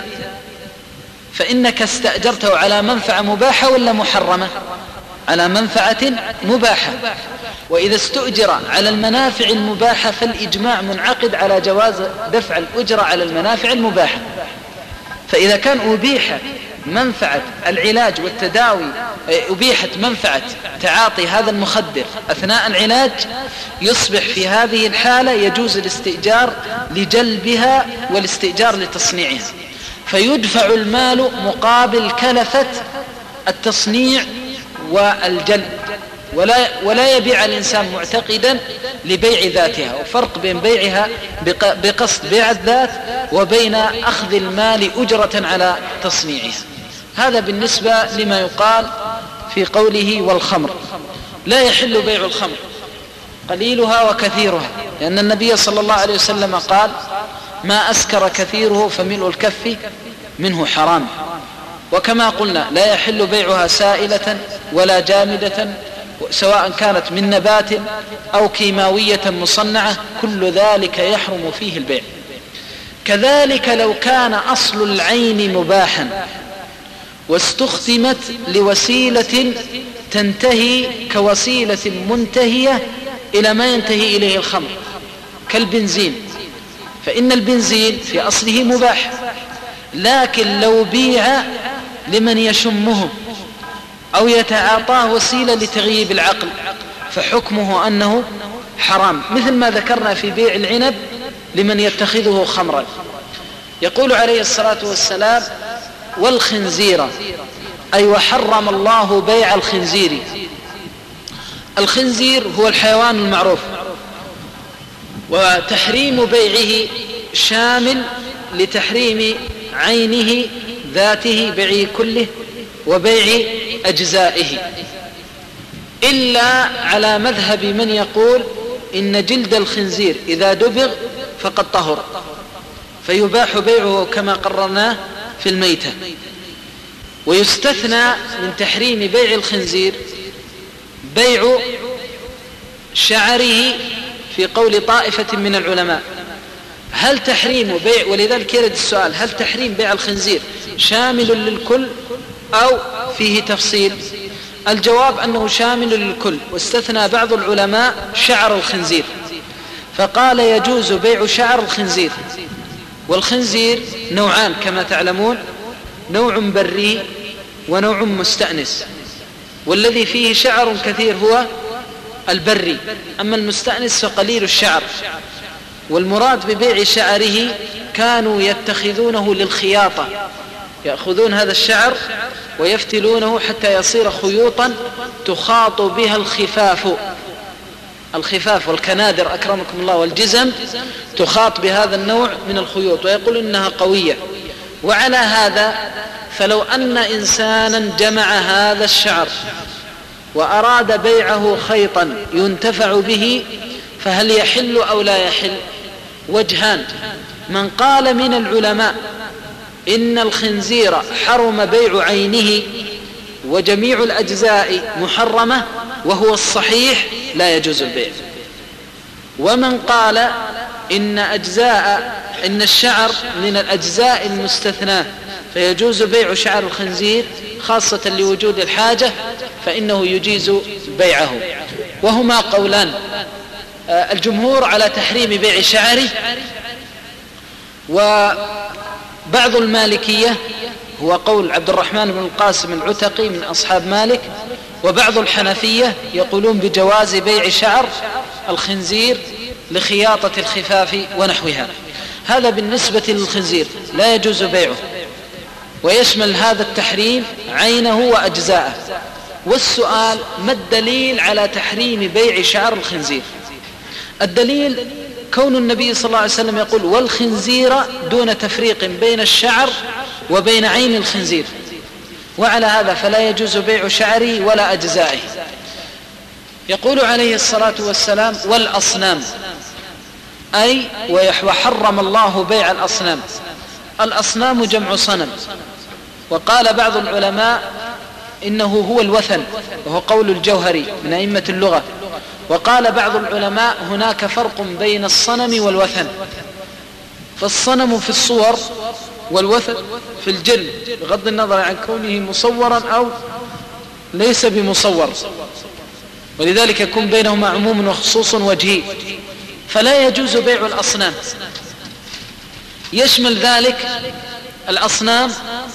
فإنك استأجرته على منفعة مباحة ولا محرمة؟ على منفعة مباحة. وإذا استؤجر على المنافع المباحة فالإجماع منعقد على جواز دفع الأجرة على المنافع المباحة. فإذا كان أبيح منفعة العلاج والتداوي، أبيحت منفعة تعاطي هذا المخدر أثناء العلاج، يصبح في هذه الحالة يجوز الاستئجار لجلبها والاستئجار لتصنيعها، فيدفع المال مقابل كلفة التصنيع والجلب، ولا يبيع الإنسان معتقدا لبيع ذاتها. وفرق بين بيعها بقصد بيع الذات وبين أخذ المال أجرة على تصنيعها. هذا بالنسبة لما يقال في قوله والخمر. لا يحل بيع الخمر قليلها وكثيرها، لأن النبي صلى الله عليه وسلم قال ما أسكر كثيره فملء الكف منه حرام. وكما قلنا لا يحل بيعها سائلة ولا جامدة سواء كانت من نبات أو كيماوية مصنعة، كل ذلك يحرم فيه البيع. كذلك لو كان أصل العين مباحا واستخدمت لوسيلة تنتهي كوسيلة منتهية إلى ما ينتهي إليه الخمر كالبنزين، فإن البنزين في أصله مباح، لكن لو بيع لمن يشمه أو يتعاطاه وسيلة لتغييب العقل فحكمه أنه حرام، مثل ما ذكرنا في بيع العنب لمن يتخذه خمرا. يقول عليه الصلاة والسلام والخنزير، أي وحرم الله بيع الخنزير. الخنزير هو الحيوان المعروف، وتحريم بيعه شامل لتحريم عينه ذاته بيعه كله وبيع أجزائه، إلا على مذهب من يقول إن جلد الخنزير إذا دبغ فقد طهر فيباح بيعه كما قررناه في الميتة. ويستثنى من تحريم بيع الخنزير بيع شعره في قول طائفة من العلماء. هل تحريم بيع، ولذلك يرد السؤال، هل تحريم بيع الخنزير شامل للكل أو فيه تفصيل؟ الجواب أنه شامل للكل، واستثنى بعض العلماء شعر الخنزير فقال يجوز بيع شعر الخنزير. والخنزير نوعان كما تعلمون، نوع بري ونوع مستأنس، والذي فيه شعر كثير هو البري، أما المستأنس فقليل الشعر. والمراد ببيع شعره كانوا يتخذونه للخياطة، يأخذون هذا الشعر ويفتلونه حتى يصير خيوطا تخاط بها الخفاف والكنادر أكرمكم الله والجزم، تخاط بهذا النوع من الخيوط، ويقول إنها قوية. وعلى هذا فلو أن إنسانا جمع هذا الشعر وأراد بيعه خيطا ينتفع به فهل يحل أو لا يحل؟ وجهان. من قال من العلماء إن الخنزير حرم بيع عينه وجميع الأجزاء محرمة، وهو الصحيح لا يجوز البيع. ومن قال إن الشعر من الأجزاء المستثناة فيجوز بيع شعر الخنزير خاصة لوجود الحاجة، فإنه يجيز بيعه. وهما قولان، الجمهور على تحريم بيع شعره، وبعض المالكية هو قول عبد الرحمن بن القاسم العتقي من أصحاب مالك، وبعض الحنفية يقولون بجواز بيع شعر الخنزير لخياطة الخفاف ونحوها. هذا بالنسبة للخنزير لا يجوز بيعه، ويشمل هذا التحريم عينه وأجزاءه. والسؤال: ما الدليل على تحريم بيع شعر الخنزير؟ الدليل كون النبي صلى الله عليه وسلم يقول والخنزير دون تفريق بين الشعر وبين عين الخنزير، وعلى هذا فلا يجوز بيع شعره ولا أجزائه. يقول عليه الصلاة والسلام والأصنام، أي وحرم الله بيع الأصنام. الأصنام جمع صنم، وقال بعض العلماء إنه هو الوثن، وهو قول الجوهري من أئمة اللغة. وقال بعض العلماء هناك فرق بين الصنم والوثن، فالصنم في الصور والوثن في الجلد، بغض النظر عن كونه مصورا أو ليس بمصور، ولذلك يكون بينهما عموم وخصوص وجهي، فلا يجوز بيع الأصنام. يشمل ذلك الأصنام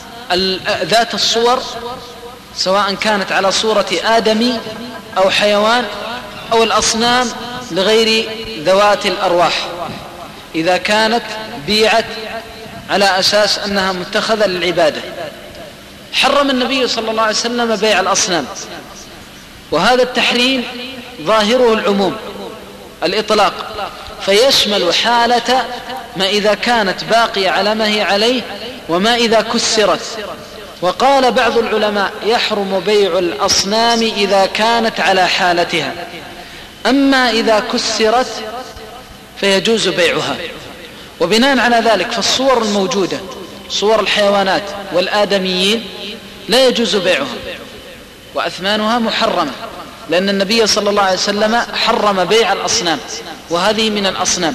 ذات الصور، سواء كانت على صورة آدمي أو حيوان، أو الأصنام لغير ذوات الأرواح إذا كانت بيعت على أساس أنها متخذة للعبادة. حرم النبي صلى الله عليه وسلم بيع الأصنام، وهذا التحريم ظاهره العموم الإطلاق، فيشمل حالة ما إذا كانت باقية على ما هي عليه وما إذا كسرت. وقال بعض العلماء يحرم بيع الأصنام إذا كانت على حالتها، أما إذا كسرت فيجوز بيعها. وبناء على ذلك فالصور الموجودة، صور الحيوانات والآدميين، لا يجوز بيعها، وأثمانها محرمة، لأن النبي صلى الله عليه وسلم حرم بيع الأصنام، وهذه من الأصنام،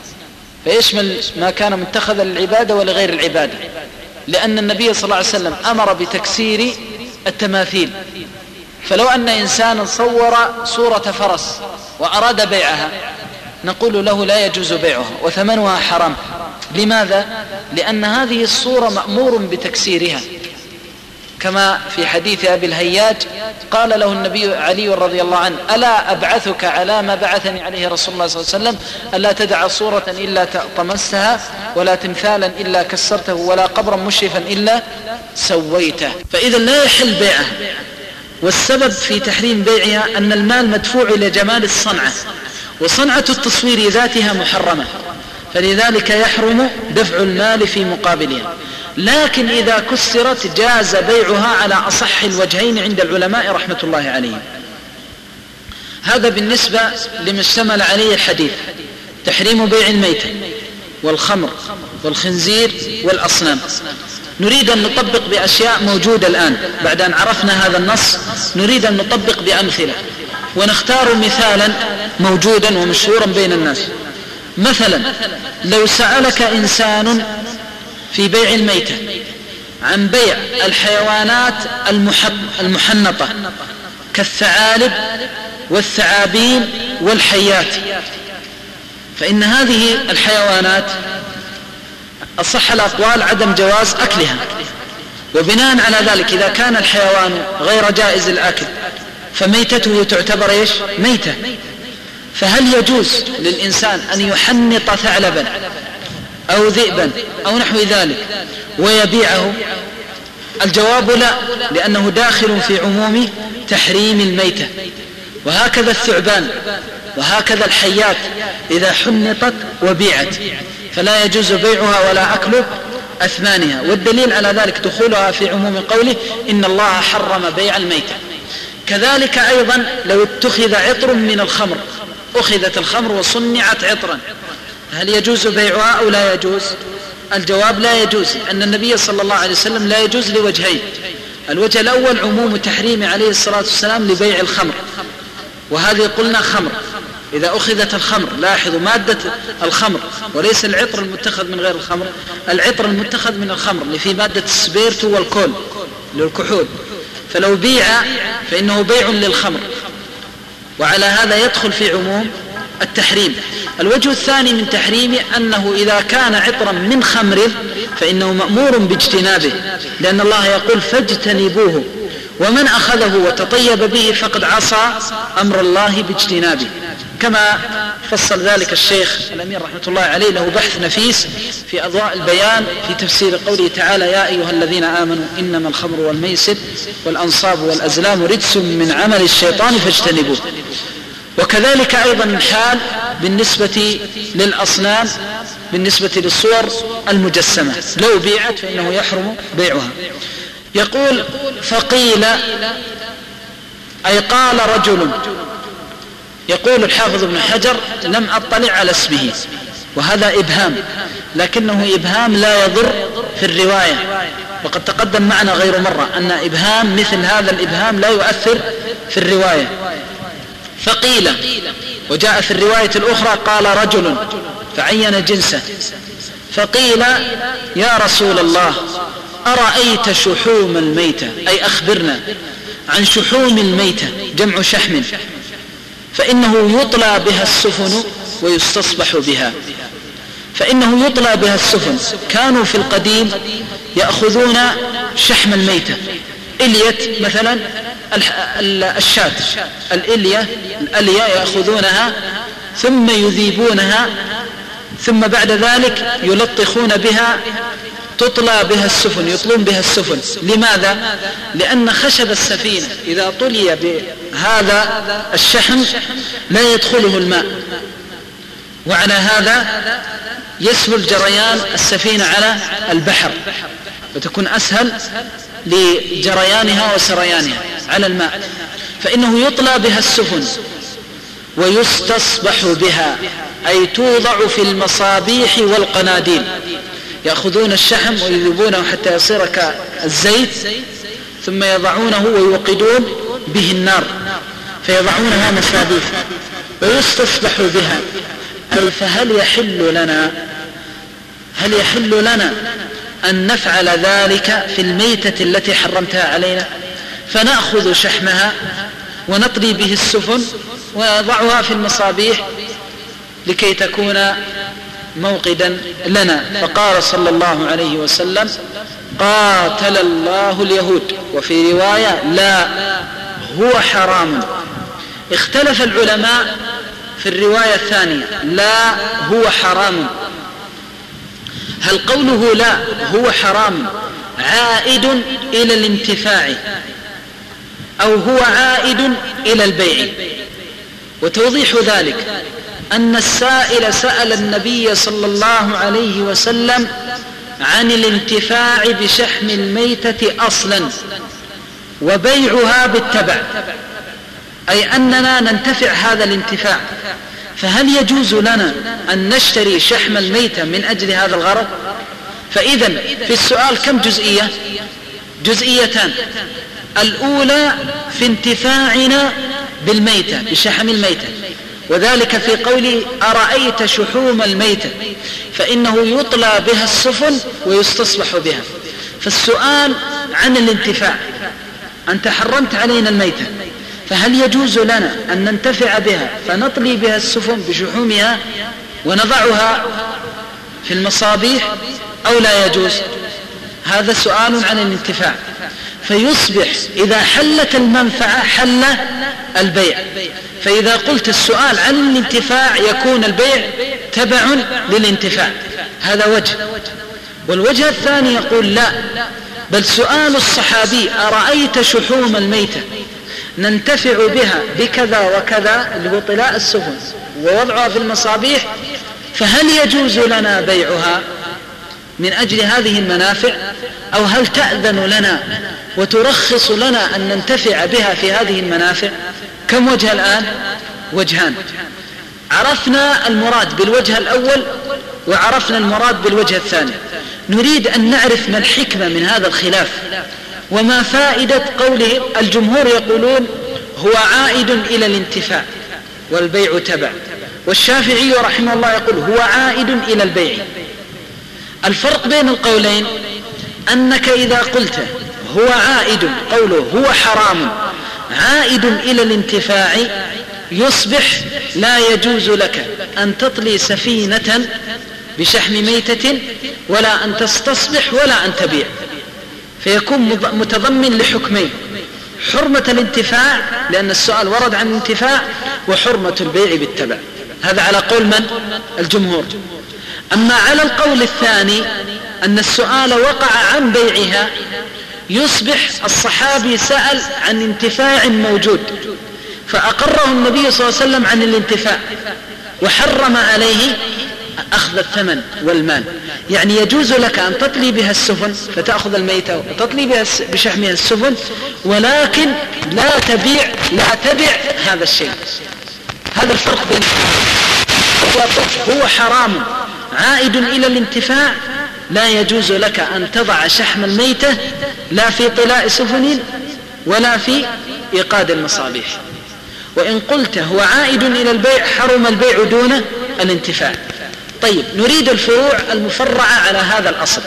فيشمل ما كان متخذا للعبادة ولغير العبادة، لأن النبي صلى الله عليه وسلم أمر بتكسير التماثيل. فلو أن إنسانا صور صورة فرس وأراد بيعها نقول له لا يجوز بيعها وثمنها حرام. لماذا؟ لأن هذه الصورة مأمور بتكسيرها، كما في حديث أبي الهياج قال له النبي علي رضي الله عنه: ألا أبعثك على ما بعثني عليه رسول الله صلى الله عليه وسلم، ألا تدع صورة إلا طمستها، ولا تمثالا إلا كسرته، ولا قبرا مشرفا إلا سويته. فإذا لا يحل بيعه. والسبب في تحريم بيعها أن المال مدفوع إلى جمال الصنعة، وصنعة التصوير ذاتها محرمة، فلذلك يحرم دفع المال في مقابلها. لكن إذا كسرت جاز بيعها على أصح الوجهين عند العلماء رحمة الله عليهم. هذا بالنسبة لما اشتمل عليه الحديث: تحريم بيع الميتة والخمر والخنزير والأصنام. نريد أن نطبق بأشياء موجودة الآن بعد أن عرفنا هذا النص، نريد أن نطبق بأمثلة، ونختار مثالا موجودا ومشهورا بين الناس. مثلا لو سألك إنسان في بيع الميتة عن بيع الحيوانات المحنطة كالثعالب والثعابين والحيات، فإن هذه الحيوانات أصح الأقوال عدم جواز أكلها. وبناء على ذلك إذا كان الحيوان غير جائز الأكل فميتته تعتبر إيش؟ ميتة. فهل يجوز للإنسان أن يحنط ثعلبا أو ذئبا أو نحو ذلك ويبيعه؟ الجواب لا، لأنه داخل في عموم تحريم الميتة. وهكذا الثعبان وهكذا الحيات إذا حنطت وبيعت فلا يجوز بيعها ولا أكل أثمانها. والدليل على ذلك دخولها في عموم قوله إن الله حرم بيع الميتة. كذلك أيضا لو اتخذ عطر من الخمر، أخذت الخمر وصنعت عطرا، هل يجوز بيعها أو لا يجوز؟ الجواب لا يجوز، أن النبي صلى الله عليه وسلم لا يجوز لوجهين. الوجه الأول عموم تحريم عليه الصلاة والسلام لبيع الخمر، وهذه قلنا خمر. إذا أخذت الخمر، لاحظوا مادة الخمر وليس العطر المتخذ من غير الخمر، العطر المتخذ من الخمر اللي فيه مادة السبيرتو والكول للكحول، فلو بيع فإنه بيع للخمر، وعلى هذا يدخل في عموم التحريم. الوجه الثاني من تحريمه أنه إذا كان عطرا من خمر فإنه مأمور باجتنابه، لأن الله يقول فاجتنبوه، ومن أخذه وتطيب به فقد عصى أمر الله باجتنابه، كما فصل ذلك الشيخ الأمير رحمة الله عليه، له بحث نفيس في أضواء البيان في تفسير قوله تعالى يا أيها الذين آمنوا إنما الخمر والميسر والأنصاب والأزلام رجس من عمل الشيطان فاجتنبوه. وكذلك أيضا الحال بالنسبة للأصنام، بالنسبة للصور المجسمة لو بيعت فإنه يحرم بيعها. يقول فقيل أي قال رجل، يقول الحافظ ابن حجر لم أطلع على اسمه، وهذا إبهام، لكنه إبهام لا يضر في الرواية، وقد تقدم معنا غير مرة أن إبهام مثل هذا الإبهام لا يؤثر في الرواية. فقيل، وجاء في الرواية الأخرى قال رجل فعين جنسه، فقيل يا رسول الله أرأيت شحوم الميتة، أي أخبرنا عن شحوم الميتة جمع شحم، فإنه يطلى بها السفن ويستصبح بها. فإنه يطلى بها السفن، كانوا في القديم يأخذون شحم الميتة، إلية مثلا الشاة، الإلية يأخذونها ثم يذيبونها، ثم بعد ذلك يلطخون بها، تطلى بها السفن، يطلون بها السفن. لماذا؟ لأن خشب السفينة إذا طلي بهذا الشحم لا يدخله الماء، وعلى هذا يسهل جريان السفينة على البحر، وتكون أسهل لجريانها وسريانها على الماء. فإنه يطلى بها السفن ويستصبح بها، أي توضع في المصابيح والقناديل، يأخذون الشحم ويذيبونه حتى يصير كالزيت، ثم يضعونه ويوقدون به النار فيضعونها مصابيح ويستصبح بها. أي فهل يحل لنا أن نفعل ذلك في الميتة التي حرمتها علينا، فنأخذ شحمها ونطلي به السفن ونضعها في المصابيح لكي تكون موقدا لنا؟ فقال صلى الله عليه وسلم قاتل الله اليهود، وفي رواية لا هو حرام. اختلف العلماء في الرواية الثانية لا هو حرام، هل قوله لا هو حرام عائد إلى الانتفاع أو هو عائد إلى البيع؟ وتوضيح ذلك أن السائل سأل النبي صلى الله عليه وسلم عن الانتفاع بشحم الميتة أصلا وبيعها بالتبع، أي أننا ننتفع هذا الانتفاع، فهل يجوز لنا أن نشتري شحم الميتة من أجل هذا الغرض؟ فإذا في السؤال كم جزئية؟ جزئيتان. الأولى في انتفاعنا بالميتة بشحم الميتة، وذلك في قوله أرأيت شحوم الميتة، فإنه يطلى بها السفن ويستصبح بها. فالسؤال عن الانتفاع، أنت حرمت علينا الميتة، فهل يجوز لنا أن ننتفع بها فنطلي بها السفن بشحومها ونضعها في المصابيح أو لا يجوز؟ هذا سؤال عن الانتفاع. فيصبح إذا حلت المنفعة حل البيع. فإذا قلت السؤال عن الانتفاع يكون البيع تبع للانتفاع، هذا وجه. والوجه الثاني يقول لا، بل سؤال الصحابي أرأيت شحوم الميتة ننتفع بها بكذا وكذا اللي هو طلاء السفن ووضعها في المصابيح، فهل يجوز لنا بيعها من أجل هذه المنافع، أو هل تأذن لنا وترخص لنا أن ننتفع بها في هذه المنافع؟ كم وجه الآن؟ وجهان. عرفنا المراد بالوجه الأول وعرفنا المراد بالوجه الثاني. نريد أن نعرف ما الحكمة من هذا الخلاف وما فائدة قوله. الجمهور يقولون هو عائد إلى الانتفاع والبيع تبع، والشافعي رحمه الله يقول هو عائد إلى البيع. الفرق بين القولين أنك إذا قلت هو عائد، قوله هو حرام عائد إلى الانتفاع، يصبح لا يجوز لك أن تطلي سفينة بشحم ميتة ولا أن تستصبح ولا أن تبيع، فيكون متضمن لحكمين: حرمة الانتفاع لأن السؤال ورد عن الانتفاع، وحرمة البيع بالتبع. هذا على قول من؟ الجمهور. أما على القول الثاني أن السؤال وقع عن بيعها، يصبح الصحابي سأل عن انتفاع موجود فأقره النبي صلى الله عليه وسلم عن الانتفاع وحرم عليه أخذ الثمن والمال. يعني يجوز لك أن تطلي بها السفن فتأخذ الميتة وتطلي بها بشحمها السفن، ولكن لا تبيع هذا الشيء. هذا الفرق بين هو حرام عائد إلى الانتفاع، لا يجوز لك أن تضع شحم الميتة لا في طلاء سفن ولا في إيقاد المصابيح. وإن قلت هو عائد إلى البيع حرم البيع دون الانتفاع. طيب، نريد الفروع المفرعة على هذا الأصل.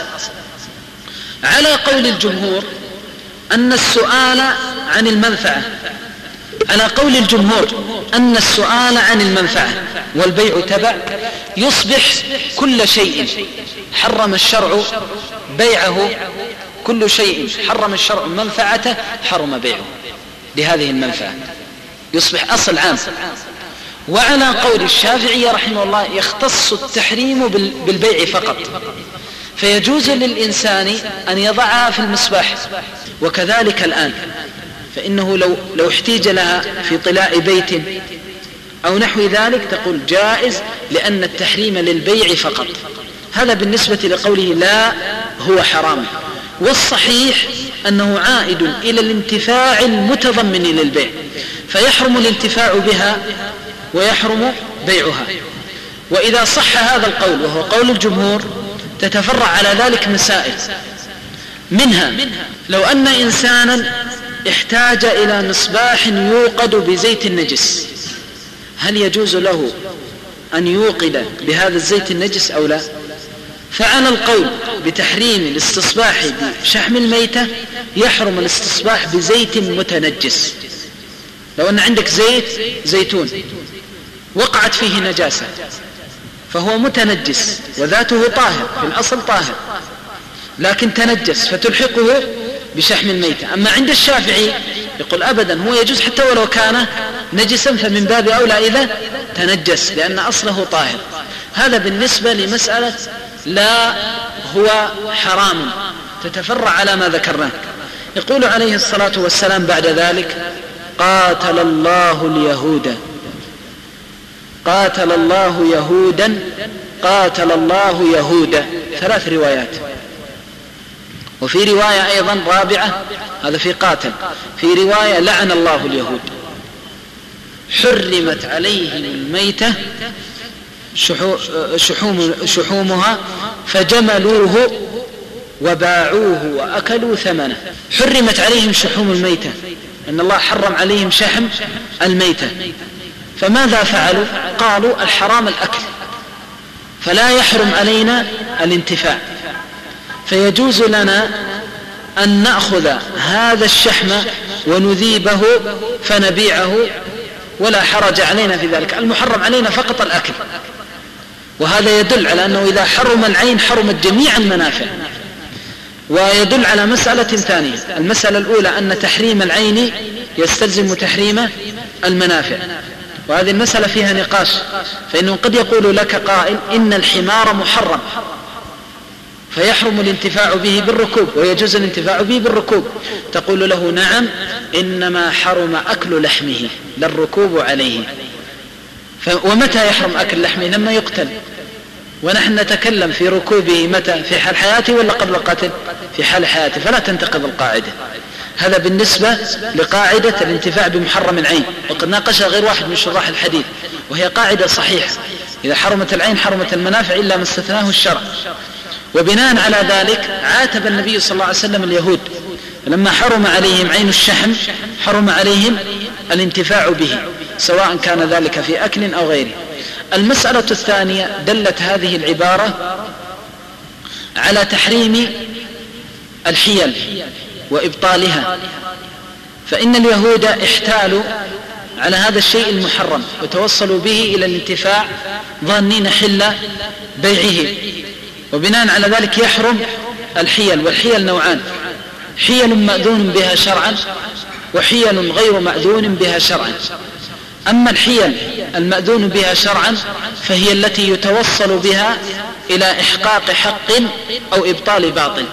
على قول الجمهور أن السؤال عن المنفعة، على قول الجمهور أن السؤال عن المنفعة والبيع تبع، يصبح كل شيء حرم الشرع بيعه، كل شيء حرم الشرع منفعته حرم بيعه لهذه المنفعة، يصبح أصل عام. وعلى قول الشافعي رحمه الله يختص التحريم بالبيع فقط، فيجوز للإنسان أن يضعها في المصباح. وكذلك الآن فإنه لو احتيج لها في طلاء بيت أو نحو ذلك تقول جائز، لأن التحريم للبيع فقط. هذا بالنسبة لقوله لا هو حرام. والصحيح أنه عائد إلى الانتفاع المتضمن للبيع، فيحرم الانتفاع بها ويحرم بيعها. وإذا صح هذا القول وهو قول الجمهور تتفرع على ذلك مسائل، منها لو أن إنسانا احتاج إلى مصباح يوقد بزيت النجس، هل يجوز له أن يوقد بهذا الزيت النجس أو لا؟ فعلى القول بتحريم الاستصباح بشحم الميتة يحرم الاستصباح بزيت متنجس. لو أن عندك زيتون وقعت فيه نجاسة فهو متنجس وذاته طاهر، في الأصل طاهر، لكن تنجس فتلحقه بشحم الميتة. أما عند الشافعي يقول أبدا هو يجوز حتى ولو كان نجسا، فمن باب أولى إذا تنجس لأن أصله طاهر. هذا بالنسبة لمسألة لا هو حرام، تتفرع على ما ذكرناه. يقول عليه الصلاة والسلام بعد ذلك: قاتل الله اليهود، قاتل الله يهودا، قاتل الله يهودا. 3 روايات. وفي رواية أيضا رابعة، هذا في قاتل، في رواية لعن الله اليهود. حرمت عليهم الميتة شحومها فجملوه وباعوه وأكلوا ثمنه. حرمت عليهم شحوم الميتة، أن الله حرم عليهم شحم الميتة، فماذا فعلوا؟ قالوا الحرام الأكل، فلا يحرم علينا الانتفاع، فيجوز لنا أن نأخذ هذا الشحم ونذيبه فنبيعه ولا حرج علينا في ذلك. المحرم علينا فقط الأكل، وهذا يدل على أنه إذا حرم العين حرمت جميع المنافع. ويدل على مسألة ثانية، المسألة الأولى أن تحريم العين يستلزم تحريم المنافع، وهذه المسألة فيها نقاش، فإنه قد يقول لك قائل إن الحمار محرم فيحرم الانتفاع به بالركوب ويجوز الانتفاع به بالركوب، تقول له نعم إنما حرم أكل لحمه لا الركوب عليه. ومتى يحرم أكل لحمه؟ لما يقتل، ونحن نتكلم في ركوبه متى؟ في حال حياته ولا قبل القتل؟ في حال حياته، فلا تنتقض القاعدة. هذا بالنسبة لقاعدة الانتفاع بمحرم العين، وقد ناقشها غير واحد من شراح الحديث، وهي قاعدة صحيحة، إذا حرمت العين حرمت المنافع إلا ما استثناه الشرع. وبناء على ذلك عاتب النبي صلى الله عليه وسلم اليهود لما حرم عليهم عين الشحم، حرم عليهم الانتفاع به سواء كان ذلك في أكل أو غيره. المسألة الثانية، دلت هذه العبارة على تحريم الحيل وإبطالها، فإن اليهود احتالوا على هذا الشيء المحرم وتوصلوا به إلى الانتفاع ظانين حل بيعه، وبناء على ذلك يحرم الحيل. والحيل نوعان، حيل مأذون بها شرعا وحيل غير مأذون بها شرعا. أما الحيل المأذون بها شرعا فهي التي يتوصل بها إلى إحقاق حق أو إبطال باطل.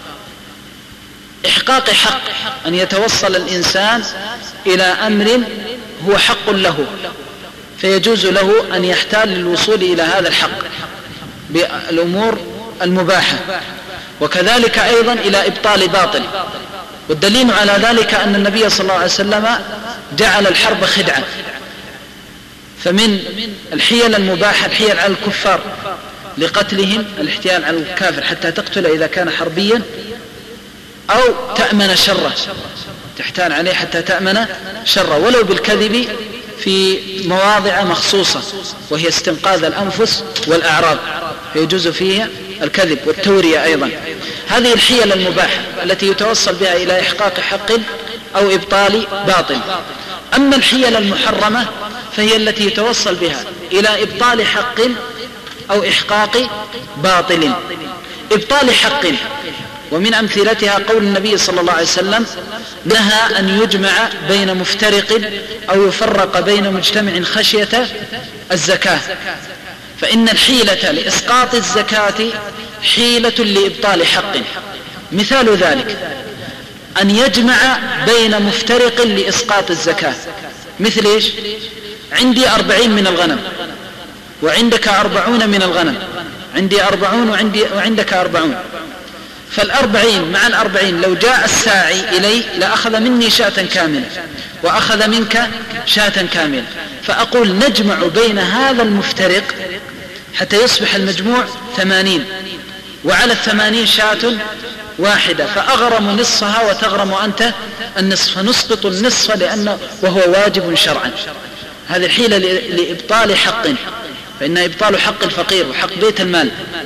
إحقاق حق أن يتوصل الإنسان إلى أمر هو حق له، فيجوز له أن يحتال للوصول إلى هذا الحق بالأمور المباحة، وكذلك أيضا إلى إبطال باطل. والدليل على ذلك أن النبي صلى الله عليه وسلم جعل الحرب خدعة، فمن الحيل المباحة الحيل على الكفار لقتلهم، الاحتيال على الكافر حتى تقتل إذا كان حربيا، أو تأمن شره، تحتال عليه حتى تأمن شره ولو بالكذب في مواضع مخصوصة وهي استنقاذ الأنفس والأعراض، فيجوز فيها الكذب والتورية أيضا. هذه الحيل المباحة التي يتوصل بها إلى إحقاق حق أو إبطال باطل. أما الحيل المحرمة فهي التي يتوصل بها إلى إبطال حق أو إحقاق باطل. إبطال حق، ومن أمثلتها قول النبي صلى الله عليه وسلم نهى أن يجمع بين مفترق أو يفرق بين مجتمع خشية الزكاة، فإن الحيلة لإسقاط الزكاة حيلة لإبطال حق. مثال ذلك أن يجمع بين مفترق لإسقاط الزكاة، مثل إيش؟ عندي 40 من الغنم وعندك 40 من الغنم، عندي 40 وعندك 40، فال40 مع ال40 لو جاء الساعي إلي لأخذ مني شاة كاملة وأخذ منك شاة كاملة، فأقول نجمع بين هذا المفترق حتى يصبح المجموع 80، وعلى 80 شاة واحدة، فأغرم نصفها وتغرم أنت النصف، فنسقط النصف لأنه وهو واجب شرعا. هذه الحيلة لإبطال حق، فإن إبطال حق الفقير وحق بيت المال.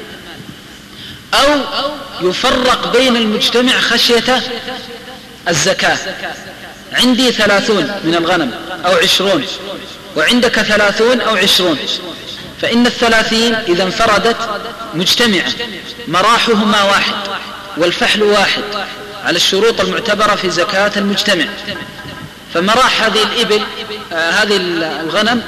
أو يفرق بين المجتمع خشية الزكاة، عندي 30 من الغنم أو 20 وعندك 30 أو 20، فإن 30 إذا انفردت مجتمعة مراحهما واحد والفحل واحد على الشروط المعتبرة في زكاة المجتمع، فمراح هذه الإبل هذه الغنم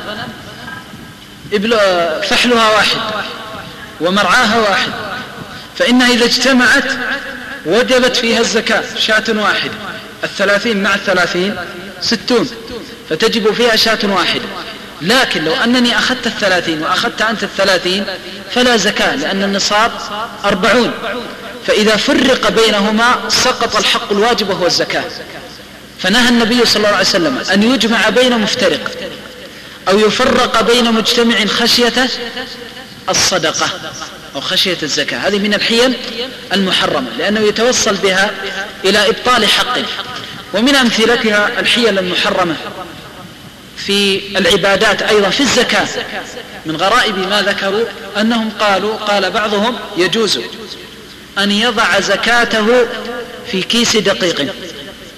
فحلها واحد ومرعاها واحد، فإنها إذا اجتمعت وجبت فيها الزكاة شاة واحدة، 30 مع 30 60، فتجب فيها شاة واحدة. لكن لو أنني أخذت 30 وأخذت أنت 30 فلا زكاة، لأن النصاب 40، فإذا فرق بينهما سقط الحق الواجب وهو الزكاة. فنهى النبي صلى الله عليه وسلم أن يجمع بين مفترق أو يفرق بين مجتمع خشية الصدقة أو خشية الزكاة. هذه من الحيل المحرمة لأنه يتوصل بها إلى إبطال حق. ومن أمثلتها الحيل المحرمة في العبادات أيضا في الزكاة، من غرائب ما ذكروا أنهم قال بعضهم يجوز أن يضع زكاته في كيس دقيق،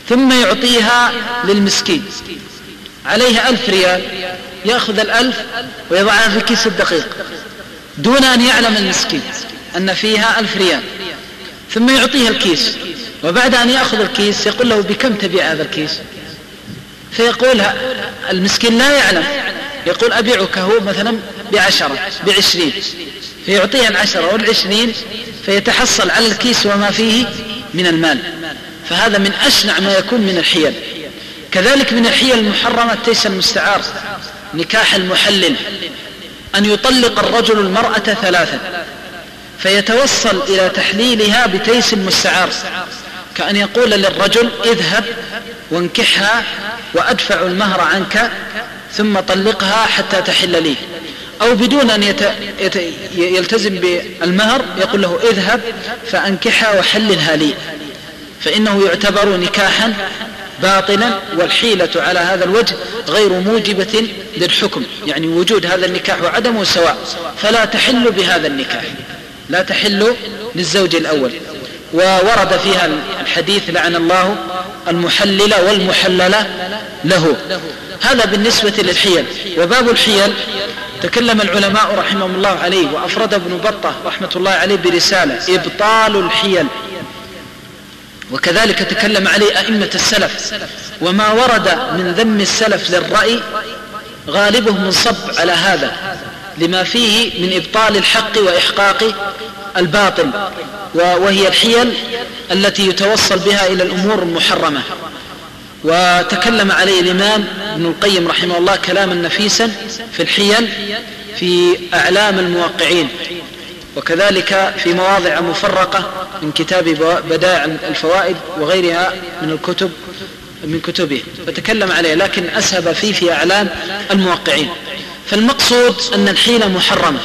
ثم يعطيها للمسكين عليها 1000 ريال، يأخذ 1000 ويضعها في كيس الدقيق دون أن يعلم المسكين أن فيها 1000 ريال، ثم يعطيها الكيس، وبعد أن يأخذ الكيس يقول له بكم تبيع هذا الكيس؟ فيقول المسكين لا يعلم، يقول أبيعك هو مثلا ب10 ب20، فيعطيها 10 وال20 فيتحصل على الكيس وما فيه من المال. فهذا من أشنع ما يكون من الحيل. كذلك من الحيل المحرمة التيس المستعار، نكاح المحلل، أن يطلق الرجل المرأة 3 فيتوصل إلى تحليلها بتيس مستعار، كأن يقول للرجل اذهب وانكحها وأدفع المهر عنك ثم طلقها حتى تحل لي، أو بدون أن يلتزم بالمهر يقول له اذهب فأنكحها وحللها لي، فإنه يعتبر نكاحا باطلا، والحيلة على هذا الوجه غير موجبة للحكم، يعني وجود هذا النكاح وعدمه سواء، فلا تحل بهذا النكاح، لا تحل للزوج الأول. وورد فيها الحديث لعن الله المحلل والمحلل له. هذا بالنسبة للحيل. وباب الحيل تكلم العلماء رحمهم الله عليه، وأفرد ابن بطة رحمة الله عليه برسالة إبطال الحيل، وكذلك تكلم عليه أئمة السلف. وما ورد من ذم السلف للرأي غالبه منصب على هذا، لما فيه من إبطال الحق وإحقاق الباطل، وهي الحيل التي يتوصل بها إلى الأمور المحرمة. وتكلم عليه الإمام ابن القيم رحمه الله كلاما نفيسا في الحيل في أعلام الموقعين، وكذلك في مواضع مفرقة من كتاب بدائع الفوائد وغيرها من كتبه، فتكلم عليه، لكن أسهب فيه في أعلام الموقعين. فالمقصود أن الحيلة محرمة،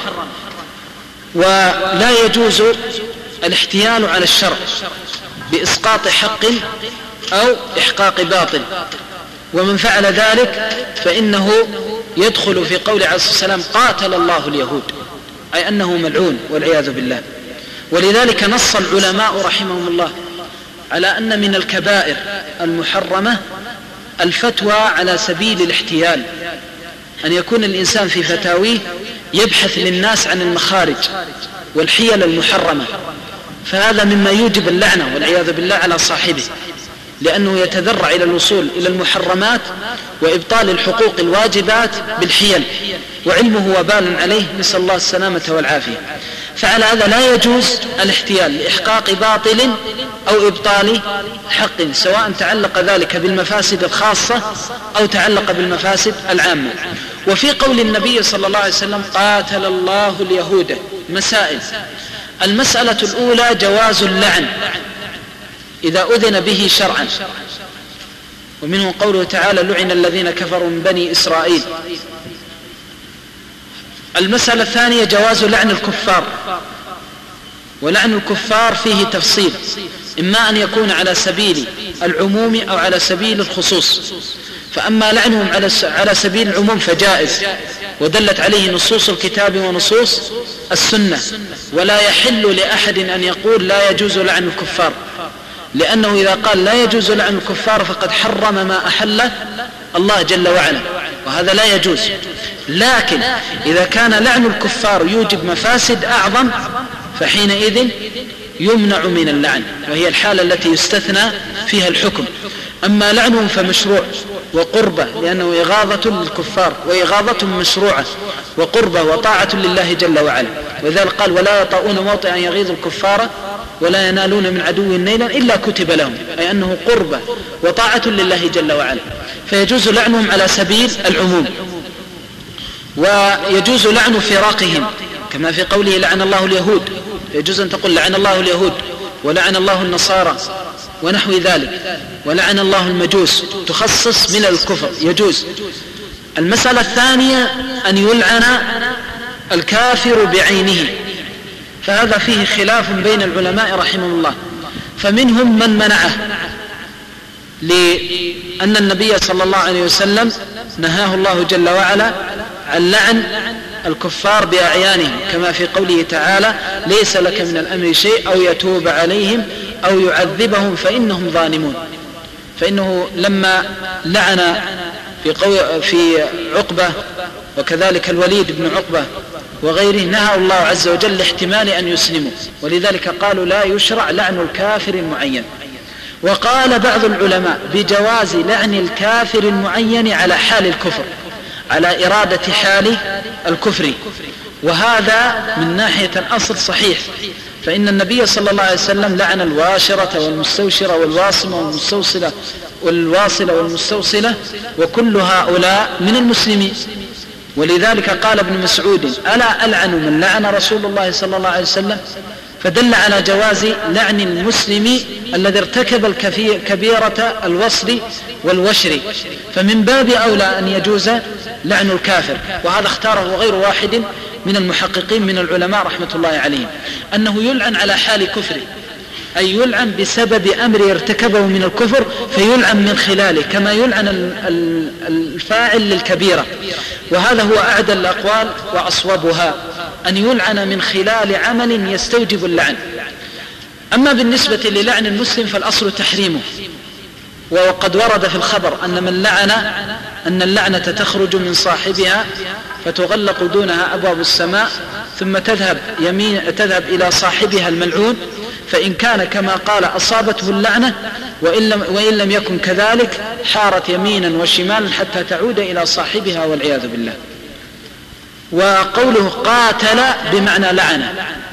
ولا يجوز الاحتيال على الشرع بإسقاط حق أو إحقاق باطل، ومن فعل ذلك فإنه يدخل في قول عليه الصلاة والسلام قاتل الله اليهود، أي أنه ملعون والعياذ بالله. ولذلك نص العلماء رحمهم الله على أن من الكبائر المحرمة الفتوى على سبيل الاحتيال، أن يكون الإنسان في فتاويه يبحث للناس عن المخارج والحيل المحرمة، فهذا مما يوجب اللعنة والعياذ بالله على صاحبه، لأنه يتذرع إلى الوصول إلى المحرمات وإبطال الحقوق الواجبات بالحيل، وعلمه وبال عليه، نسأل الله السلامة والعافية. فعلى هذا لا يجوز الاحتيال لإحقاق باطل أو إبطال حق، سواء تعلق ذلك بالمفاسد الخاصة أو تعلق بالمفاسد العامة. وفي قول النبي صلى الله عليه وسلم قاتل الله اليهود مسائل. المسألة الأولى جواز اللعن إذا أذن به شرعا، ومنه قوله تعالى لعن الذين كفروا من بني إسرائيل. المسألة الثانية جواز لعن الكفار، ولعن الكفار فيه تفصيل، إما أن يكون على سبيل العموم أو على سبيل الخصوص. فأما لعنهم على سبيل العموم فجائز، ودلت عليه نصوص الكتاب ونصوص السنة، ولا يحل لأحد أن يقول لا يجوز لعن الكفار، لأنه إذا قال لا يجوز لعن الكفار فقد حرم ما أحله الله جل وعلا، وهذا لا يجوز. لكن إذا كان لعن الكفار يوجب مفاسد أعظم فحينئذ يمنع من اللعن، وهي الحالة التي يستثنى فيها الحكم. أما لعنهم فمشروع وقربة، لأنه إغاظة للكفار، وإغاظة مشروعة وقربة وطاعة لله جل وعلا. وذلك قال ولا يطؤون موطئا يغيظ الكفار ولا ينالون من عدو نيلا إلا كتب لهم، أي أنه قربة وطاعة لله جل وعلا، فيجوز لعنهم على سبيل العموم. ويجوز لعن فراقهم كما في قوله لعن الله اليهود، يجوز أن تقول لعن الله اليهود ولعن الله النصارى ونحو ذلك، ولعن الله المجوس، تخصص من الكفر، يجوز. المسألة الثانية أن يلعن الكافر بعينه، فهذا فيه خلاف بين العلماء رحمهم الله، فمنهم من منعه، لأن النبي صلى الله عليه وسلم نهاه الله جل وعلا عن لعن الكفار بأعيانهم، كما في قوله تعالى ليس لك من الأمر شيء أو يتوب عليهم أو يعذبهم فإنهم ظالمون. فإنه لما لعن في عقبة وكذلك الوليد بن عقبة وغيره نهى الله عز وجل لاحتمال أن يسلموا، ولذلك قالوا لا يشرع لعن الكافر المعين. وقال بعض العلماء بجواز لعن الكافر المعين على حال الكفر، على إرادة حال الكفر، وهذا من ناحية الأصل صحيح، فإن النبي صلى الله عليه وسلم لعن الواشرة والمستوشرة والواصمة والواصلة والمستوصلة، وكل هؤلاء من المسلمين. ولذلك قال ابن مسعود ألا ألعن من لعن رسول الله صلى الله عليه وسلم، فدل على جواز لعن المسلم الذي ارتكب كبيرة الوصل والوشر، فمن باب أولى أن يجوز لعن الكافر. وهذا اختاره غير واحد من المحققين من العلماء رحمة الله عليهم، أنه يلعن على حال كفره، أي يلعن بسبب أمر ارتكبه من الكفر فيلعن من خلاله، كما يلعن الفاعل للكبيرة. وهذا هو أعدل الأقوال وأصوبها، أن يلعن من خلال عمل يستوجب اللعن. أما بالنسبة للعن المسلم فالأصل تحريمه، وقد ورد في الخبر أن من لعن أن اللعنة تخرج من صاحبها فتغلق دونها أبواب السماء، ثم تذهب إلى صاحبها الملعون، فإن كان كما قال أصابته اللعنة، وإن لم يكن كذلك حارت يمينا وشمالا حتى تعود إلى صاحبها والعياذ بالله. وقوله قاتل بمعنى لعن،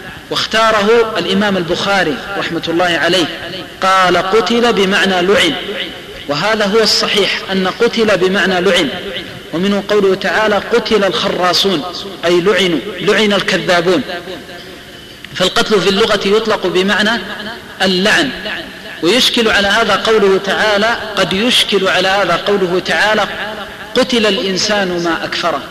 واختاره الإمام البخاري رحمة الله عليه، قال قتل بمعنى لعن، وهذا هو الصحيح أن قتل بمعنى لعن. ومنه قوله تعالى قتل الخراصون، أي لعن الكذابون. فالقتل في اللغة يطلق بمعنى اللعن. ويشكل على هذا قوله تعالى، قد يشكل على هذا قوله تعالى قتل الإنسان ما أكفره،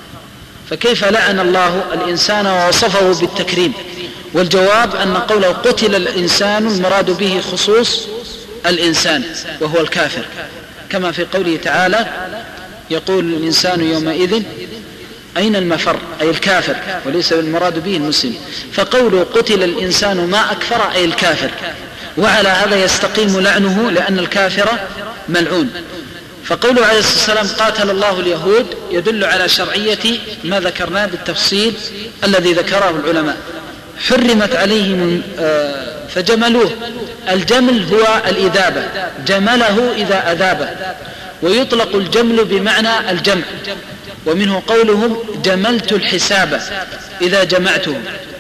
فكيف لعن الله الإنسان ووصفه بالتكريم؟ والجواب أن قوله قتل الإنسان المراد به خصوص الإنسان وهو الكافر، كما في قوله تعالى يقول الإنسان يومئذ أين المفر، أي الكافر، وليس المراد به المسلم. فقوله قتل الإنسان ما أكفر أي الكافر، وعلى هذا يستقيم لعنه لأن الكافر ملعون. فقوله عليه الصلاة والسلام قاتل الله اليهود يدل على شرعية ما ذكرناه بالتفصيل الذي ذكره العلماء. حرمت عليهم فجملوه، الجمل هو الإذابة، جمله إذا أذاب، ويطلق الجمل بمعنى الجمع. ومنه قولهم جملت الحساب إذا جمعته،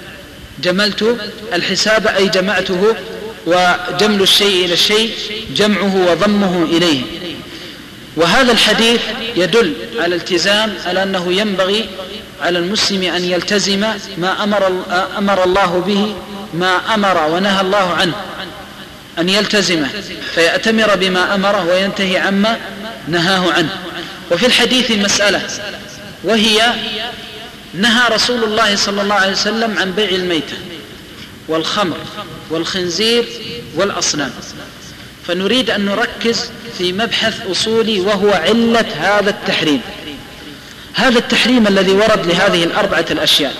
جملت الحساب أي جمعته، وجمل الشيء إلى الشيء جمعه وضمه إليه. وهذا الحديث يدل على التزام، على أنه ينبغي على المسلم أن يلتزم ما أمر الله به، ما أمر ونهى الله عنه، أن يلتزمه فيأتمر بما أمره وينتهي عما نهاه عنه. وفي الحديث مسألة، وهي نهى رسول الله صلى الله عليه وسلم عن بيع الميتة والخمر والخنزير والأصنام، فنريد أن نركز في مبحث أصولي وهو علة هذا التحريم. هذا التحريم الذي ورد لهذه الأربعة الأشياء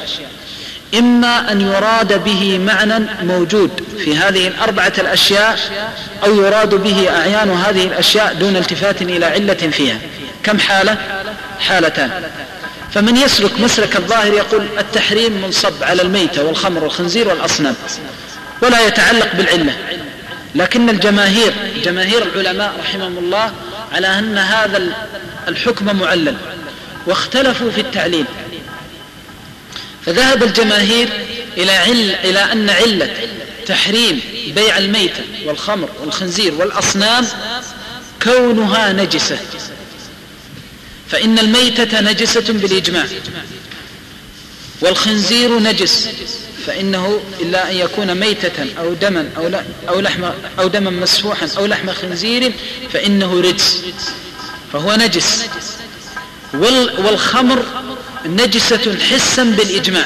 إما أن يراد به معنى موجود في هذه الأربعة الأشياء، أو يراد به أعيان هذه الأشياء دون التفات إلى علة فيها. كم حالة؟ حالتان. فمن يسلك مسلك الظاهر يقول التحريم منصب على الميتة والخمر والخنزير والأصنام ولا يتعلق بالعلة، لكن جماهير العلماء رحمهم الله على أن هذا الحكم معلل، واختلفوا في التعليل. فذهب الجماهير إلى أن علة تحريم بيع الميتة والخمر والخنزير والأصنام كونها نجسة، فإن الميتة نجسة بالإجماع، والخنزير نجس، فإنه إلا أن يكون ميتة أو دما أو دما مسفوحا أو لحم خنزير فإنه رجس، فهو نجس. والخمر نجسة حسا بالإجماع،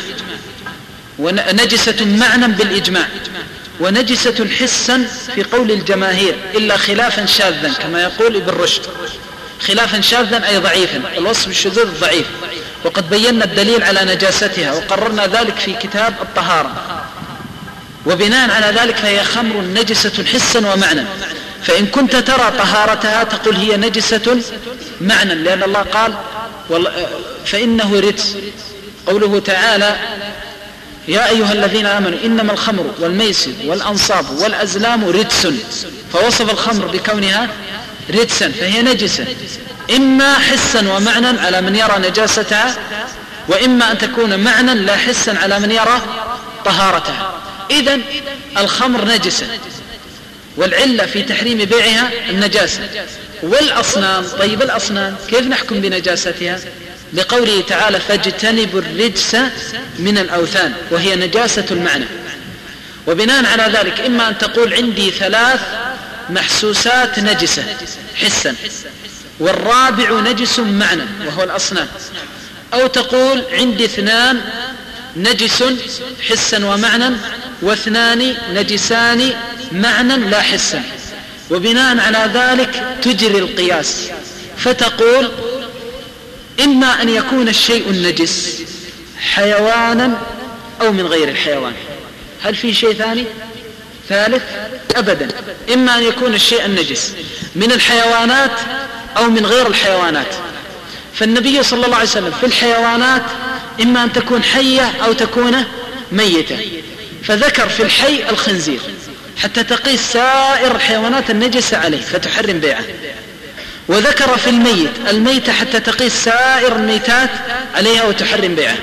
ونجسة معنى بالإجماع، ونجسة حسا في قول الجماهير إلا خلافا شاذا كما يقول ابن رشد، خلافا شاذا أي ضعيفا، الوصف بالشذوذ ضعيف، وقد بينا الدليل على نجاستها وقررنا ذلك في كتاب الطهارة. وبناء على ذلك فهي خمر نجسة حسا ومعنى. فإن كنت ترى طهارتها تقول هي نجسة معنى، لأن الله قال فإنه رجس. قوله تعالى يا أيها الذين آمنوا إنما الخمر والميسر والأنصاب والأزلام رجس، فوصف الخمر بكونها رجسا، فهي نجسة إما حسا ومعنى على من يرى نجاستها، وإما أن تكون معنى لا حسا على من يرى طهارتها. إذن الخمر نجسة، والعلة في تحريم بيعها النجاسة. والأصنام، طيب الأصنام كيف نحكم بنجاستها؟ لقوله تعالى فاجتنبوا الرجس من الأوثان، وهي نجاسة المعنى. وبناء على ذلك إما أن تقول عندي 3 محسوسات نجسة حسا، والرابع نجس معنى وهو الأصنام، أو تقول عندي 2 نجس حسا ومعنى، و2 نجسان معنى لا حسا. وبناء على ذلك تجري القياس، فتقول إما أن يكون الشيء النجس حيوانا أو من غير الحيوان. هل في شيء ثالث؟ أبدا. إما أن يكون الشيء النجس من الحيوانات أو من غير الحيوانات. فالنبي صلى الله عليه وسلم في الحيوانات إما أن تكون حية أو تكون ميتة، فذكر في الحي الخنزير حتى تقيس سائر الحيوانات النجسة عليه فتحرم بيعه، وذكر في الميتة حتى تقيس سائر الميتات عليها وتحرم بيعه.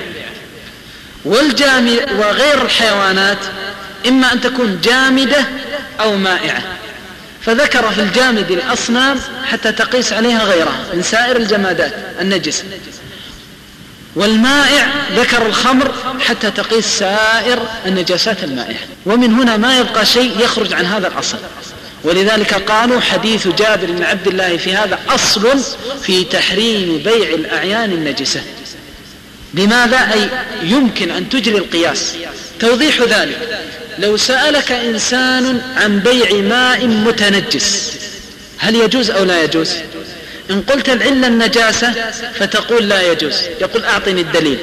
وغير الحيوانات إما أن تكون جامدة أو مائعة، فذكر في الجامد الأصنام حتى تقيس عليها غيرها من سائر الجمادات النجسة. والمائع ذكر الخمر حتى تقيس سائر النجاسات المائعة. ومن هنا ما يبقى شيء يخرج عن هذا الأصل، ولذلك قالوا حديث جابر بن عبد الله في هذا أصل في تحريم بيع الأعيان النجسة. لماذا؟ أي يمكن أن تجري القياس. توضيح ذلك لو سألك إنسان عن بيع ماء متنجس هل يجوز أو لا يجوز؟ إن قلت العلة النجاسة فتقول لا يجوز، يقول أعطني الدليل.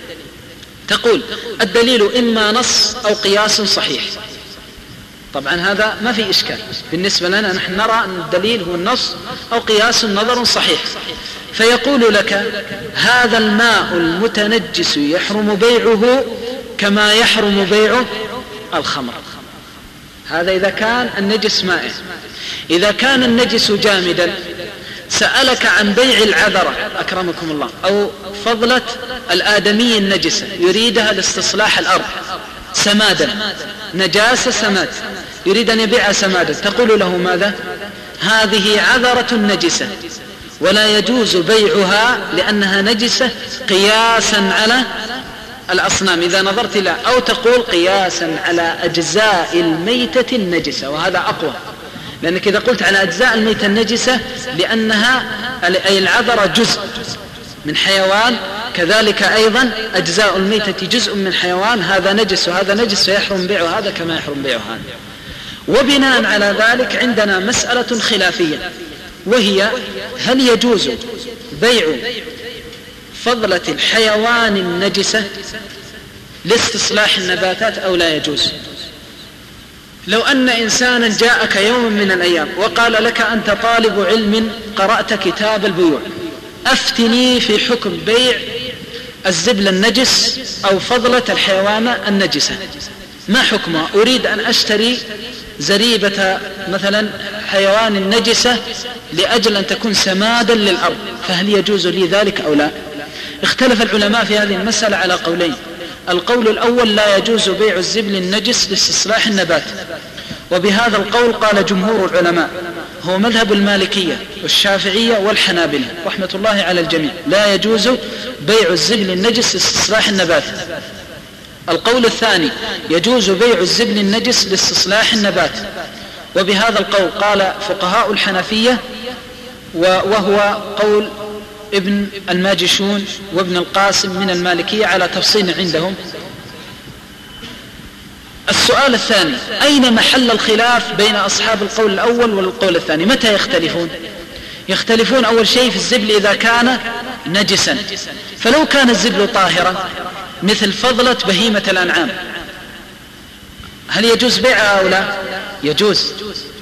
تقول الدليل إما نص أو قياس صحيح. طبعا هذا ما في إشكال بالنسبة لنا، نحن نرى أن الدليل هو النص أو قياس نظر صحيح. فيقول لك هذا الماء المتنجس يحرم بيعه كما يحرم بيع الخمر. هذا إذا كان النجس مائع. إذا كان النجس جامدا سألك عن بيع العذرة أكرمكم الله أو فضلة الآدمي النجسة يريدها لاستصلاح الأرض سمادا، نجاسة سماد يريد أن يبيع سمادا، تقول له ماذا؟ هذه عذرة نجسة ولا يجوز بيعها لأنها نجسة قياسا على الأصنام إذا نظرت إلى، أو تقول قياسا على أجزاء الميتة النجسة، وهذا أقوى، لأنك إذا قلت على أجزاء الميتة النجسة لأنها أي العذرة جزء من حيوان، كذلك أيضا أجزاء الميتة جزء من حيوان، هذا نجس وهذا نجس فيحرم بيع هذا كما يحرم بيع هذا. وبناء على ذلك عندنا مسألة خلافية، وهي هل يجوز بيع فضلة الحيوان النجسة لاستصلاح النباتات أو لا يجوز؟ لو أن إنسانا جاءك يوم من الأيام وقال لك أنت طالب علم قرأت كتاب البيوع، أفتني في حكم بيع الزبل النجس أو فضلة الحيوان النجسة، ما حكمه؟ أريد أن أشتري زريبة مثلا حيوان النجسة لأجل أن تكون سمادا للأرض، فهل يجوز لي ذلك أو لا؟ اختلف العلماء في هذه المسألة على قولين. القول الأول لا يجوز بيع الزبل النجس لاستصلاح النبات، وبهذا القول قال جمهور العلماء، هو مذهب المالكية والشافعية والحنابلة رحمة الله على الجميع، لا يجوز بيع الزبل النجس لاستصلاح النبات. القول الثاني يجوز بيع الزبل النجس لاستصلاح النبات، وبهذا القول قال فقهاء الحنفية، وهو قول ابن الماجشون وابن القاسم من المالكية على تفصيل عندهم. السؤال الثاني، أين محل الخلاف بين أصحاب القول الأول والقول الثاني؟ متى يختلفون؟ يختلفون أول شيء في الزبل إذا كان نجسا، فلو كان الزبل طاهرا مثل فضلة بهيمة الأنعام هل يجوز بيعها أو لا؟ يجوز.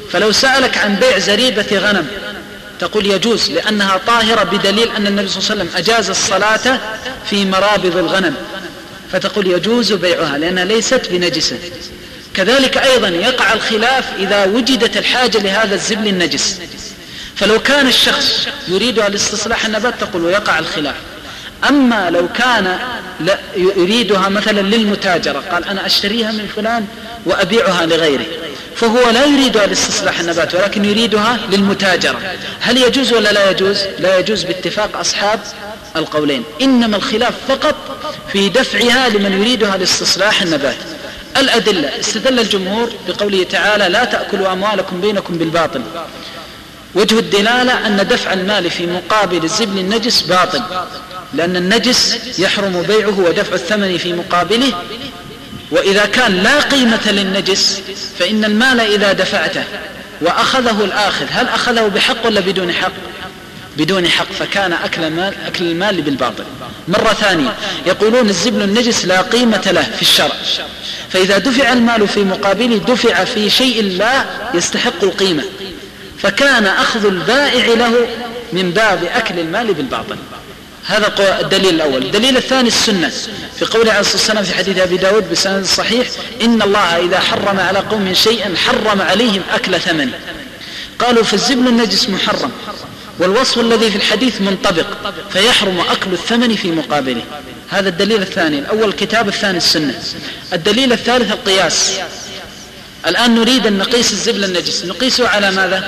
فلو سألك عن بيع زريبة غنم تقول يجوز لأنها طاهرة بدليل أن النبي صلى الله عليه وسلم أجاز الصلاة في مرابض الغنم، فتقول يجوز بيعها لأنها ليست بنجسة. كذلك أيضا يقع الخلاف إذا وجدت الحاجة لهذا الزبل النجس، فلو كان الشخص يريدها لاستصلاح النبات تقول ويقع الخلاف. أما لو كان يريدها مثلا للمتاجرة، قال أنا أشتريها من فلان وأبيعها لغيره، فهو لا يريدها لاستصلاح النبات ولكن يريدها للمتاجرة، هل يجوز ولا لا يجوز؟ لا يجوز باتفاق أصحاب القولين، إنما الخلاف فقط في دفعها لمن يريدها لاستصلاح النبات. الأدلة: استدل الجمهور بقوله تعالى لا تأكلوا أموالكم بينكم بالباطل. وجه الدلالة أن دفع المال في مقابل الزبل النجس باطل، لأن النجس يحرم بيعه ودفع الثمن في مقابله، وإذا كان لا قيمة للنجس فإن المال إذا دفعته وأخذه الآخذ هل أخذه بحق ولا بدون حق؟ بدون حق، فكان أكل المال بالباطل. مرة ثانية يقولون الزبل النجس لا قيمة له في الشرع، فإذا دفع المال في مقابله دفع في شيء لا يستحق القيمة، فكان أخذ البائع له من باب أكل المال بالباطل. هذا الدليل الأول. الدليل الثاني السنة في قوله عليه الصلاة والسلام في حديث أبي داود بسند صحيح: إن الله إذا حرم على قوم شيئا حرم عليهم أكل ثمن. قالوا فالزبل النجس محرم، والوصف الذي في الحديث منطبق، فيحرم أكل الثمن في مقابله. هذا الدليل الثاني. الأول الكتاب، الثاني السنة. الدليل الثالث القياس. الآن نريد أن نقيس الزبل النجس، نقيسه على ماذا؟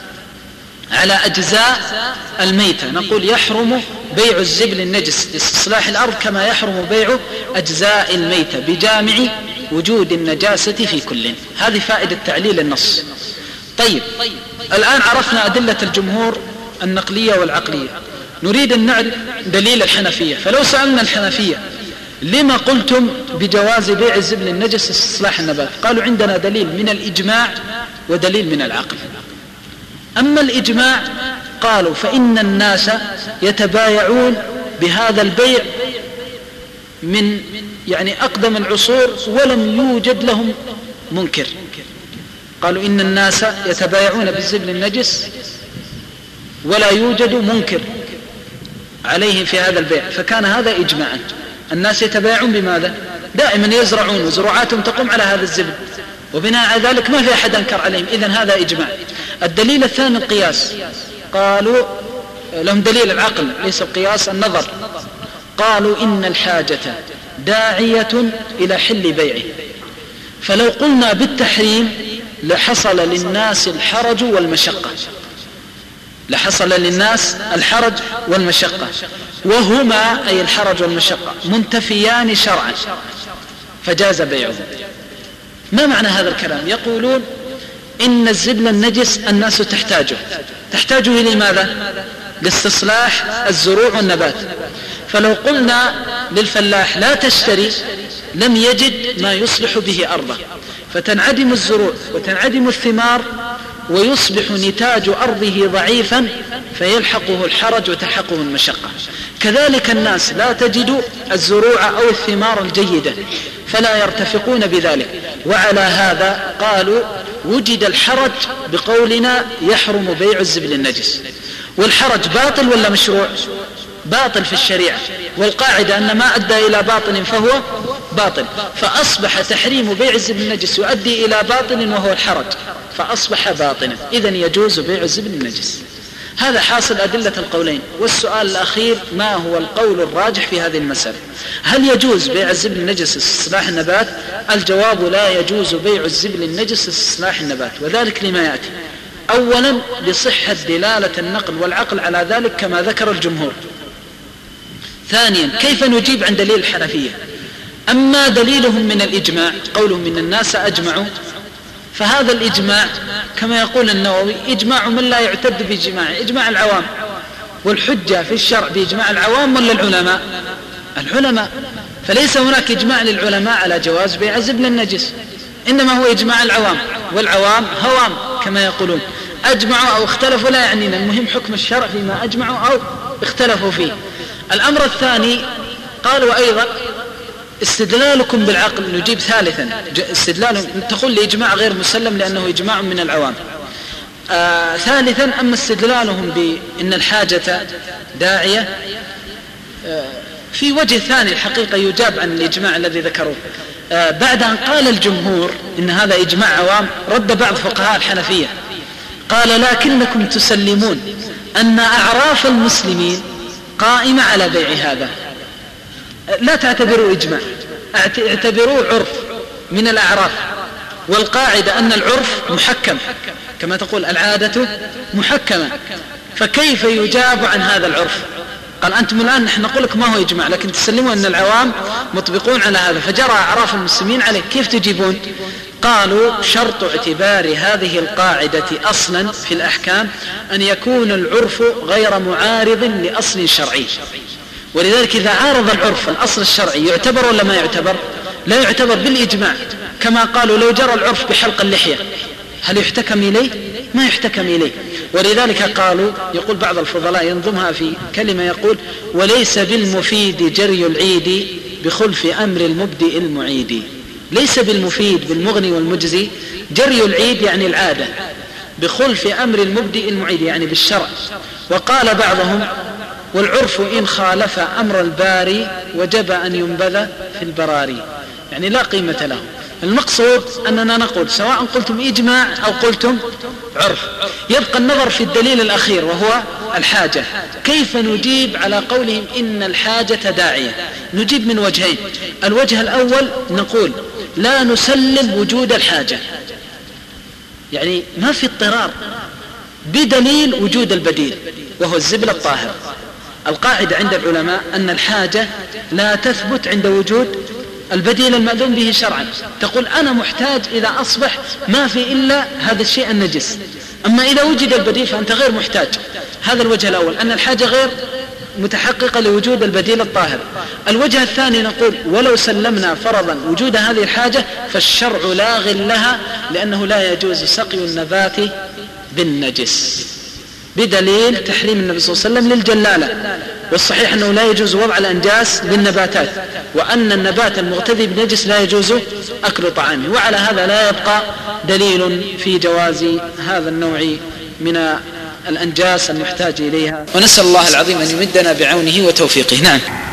على أجزاء الميتة. نقول يحرم بيع الزبل النجس لاستصلاح الأرض كما يحرم بيع أجزاء الميتة بجامع وجود النجاسة في كل. هذه فائدة تعليل النص. طيب، الآن عرفنا أدلة الجمهور النقلية والعقلية، نريد أن نعرف دليل الحنفية. فلو سألنا الحنفية لما قلتم بجواز بيع الزبل النجس لاستصلاح النبات؟ قالوا عندنا دليل من الإجماع ودليل من العقل. أما الإجماع قالوا فإن الناس يتبايعون بهذا البيع من أقدم العصور ولم يوجد لهم منكر. قالوا إن الناس يتبايعون بالزبل النجس ولا يوجد منكر عليه في هذا البيع، فكان هذا إجماعا. الناس يتبايعون بماذا؟ دائما يزرعون وزروعاتهم تقوم على هذا الزبل، وبناء على ذلك ما في أحد أنكر عليهم، إذن هذا إجماع. الدليل الثاني القياس. قالوا لهم دليل العقل ليس القياس، النظر. قالوا إن الحاجة داعية إلى حل بيعه، فلو قلنا بالتحريم لحصل للناس الحرج والمشقة، لحصل للناس الحرج والمشقة، وهما أي الحرج والمشقة منتفيان شرعا، فجاز بيعه. ما معنى هذا الكلام؟ يقولون إن الزبل النجس الناس تحتاجه لماذا؟ لاستصلاح الزروع والنبات، فلو قلنا للفلاح لا تشتري لم يجد ما يصلح به أرضه، فتنعدم الزروع وتنعدم الثمار ويصبح نتاج أرضه ضعيفا فيلحقه الحرج وتلحقه المشقة. كذلك الناس لا تجد الزروع أو الثمار الجيدة فلا يرتفقون بذلك، وعلى هذا قالوا وجد الحرج بقولنا يحرم بيع الزبل النجس. والحرج باطل ولا مشروع؟ باطل في الشريعة، والقاعدة أن ما أدى إلى باطل فهو باطل، فأصبح تحريم بيع الزبل النجس يؤدي إلى باطل وهو الحرج، فأصبح باطلا، إذن يجوز بيع الزبل النجس. هذا حاصل أدلة القولين. والسؤال الأخير: ما هو القول الراجح في هذه المسألة؟ هل يجوز بيع الزبل النجس لاستصلاح النبات؟ الجواب: لا يجوز بيع الزبل النجس لاستصلاح النبات، وذلك لما يأتي. أولا لصحة دلالة النقل والعقل على ذلك كما ذكر الجمهور. ثانيا كيف نجيب عن دليل الحنفية؟ أما دليلهم من الإجماع، قولهم إن الناس أجمعوا، فهذا الإجماع كما يقول النووي إجماع من لا يعتد بإجماع، إجماع العوام. والحجة في الشرع بإجماع العوام ولا العلماء؟ العلماء. فليس هناك إجماع للعلماء على جواز بيع الزبل النجس، إنما هو إجماع العوام، والعوام هوام كما يقولون، أجمعوا أو اختلفوا لا يعنينا، المهم حكم الشرع فيما أجمعوا أو اختلفوا فيه. الأمر الثاني قالوا أيضا استدلالكم بالعقل. نجيب ثالثا استدلالهم، تقول لإجماع غير مسلم لأنه إجماع من العوام. ثالثا أما استدلالهم بأن الحاجة داعية في وجه ثاني الحقيقة يجاب عن الإجماع الذي ذكروه. بعد أن قال الجمهور إن هذا إجماع عوام، رد بعض فقهاء الحنفية قال لكنكم تسلمون أن أعراف المسلمين قائمة على بيع هذا، لا تعتبروا إجماع، اعتبروه عرف من الأعراف، والقاعدة أن العرف محكم كما تقول العادة محكمة، فكيف يجاب عن هذا العرف؟ قال أنتم الآن نحن نقول لك ما هو إجماع، لكن تسلموا أن العوام مطبقون على هذا، فجرى أعراف المسلمين عليه، كيف تجيبون؟ قالوا شرط اعتبار هذه القاعدة أصلا في الأحكام أن يكون العرف غير معارض لأصل شرعي، ولذلك إذا عارض العرف الأصل الشرعي يعتبر ولا ما يعتبر؟ لا يعتبر بالإجماع. كما قالوا لو جرى العرف بحلق اللحية هل يحتكم إليه؟ ما يحتكم إليه. ولذلك قالوا، يقول بعض الفضلاء ينظمها في كلمة يقول وليس بالمفيد جري العيد بخلف أمر المبدئ المعيد. ليس بالمفيد بالمغني والمجزي جري العيد يعني العادة، بخلف أمر المبدئ المعيد يعني بالشرع. وقال بعضهم والعرف إن خالف أمر الباري وجب أن ينبذ في البراري، يعني لا قيمة له. المقصود أننا نقول سواء قلتم إجماع أو قلتم عرف، يبقى النظر في الدليل الأخير وهو الحاجة. كيف نجيب على قولهم إن الحاجة داعية؟ نجيب من وجهين. الوجه الأول نقول لا نسلم وجود الحاجة، يعني ما في اضطرار، بدليل وجود البديل وهو الزبل الطاهر. القاعدة عند العلماء أن الحاجة لا تثبت عند وجود البديل المأذون به شرعا. تقول أنا محتاج إذا أصبح ما في إلا هذا الشيء النجس، أما إذا وجد البديل فأنت غير محتاج. هذا الوجه الأول، أن الحاجة غير متحققة لوجود البديل الطاهر. الوجه الثاني نقول ولو سلمنا فرضا وجود هذه الحاجة فالشرع لاغ لها، لأنه لا يجوز سقي النبات بالنجس بدليل تحريم النبي صلى الله عليه وسلم للجلالة، والصحيح أنه لا يجوز وضع الأنجاس بالنباتات، وأن النبات المغتذي بالنجس لا يجوز أكل طعامه. وعلى هذا لا يبقى دليل في جواز هذا النوع من الأنجاس المحتاج إليها، ونسأل الله العظيم أن يمدنا بعونه وتوفيقه. نعم.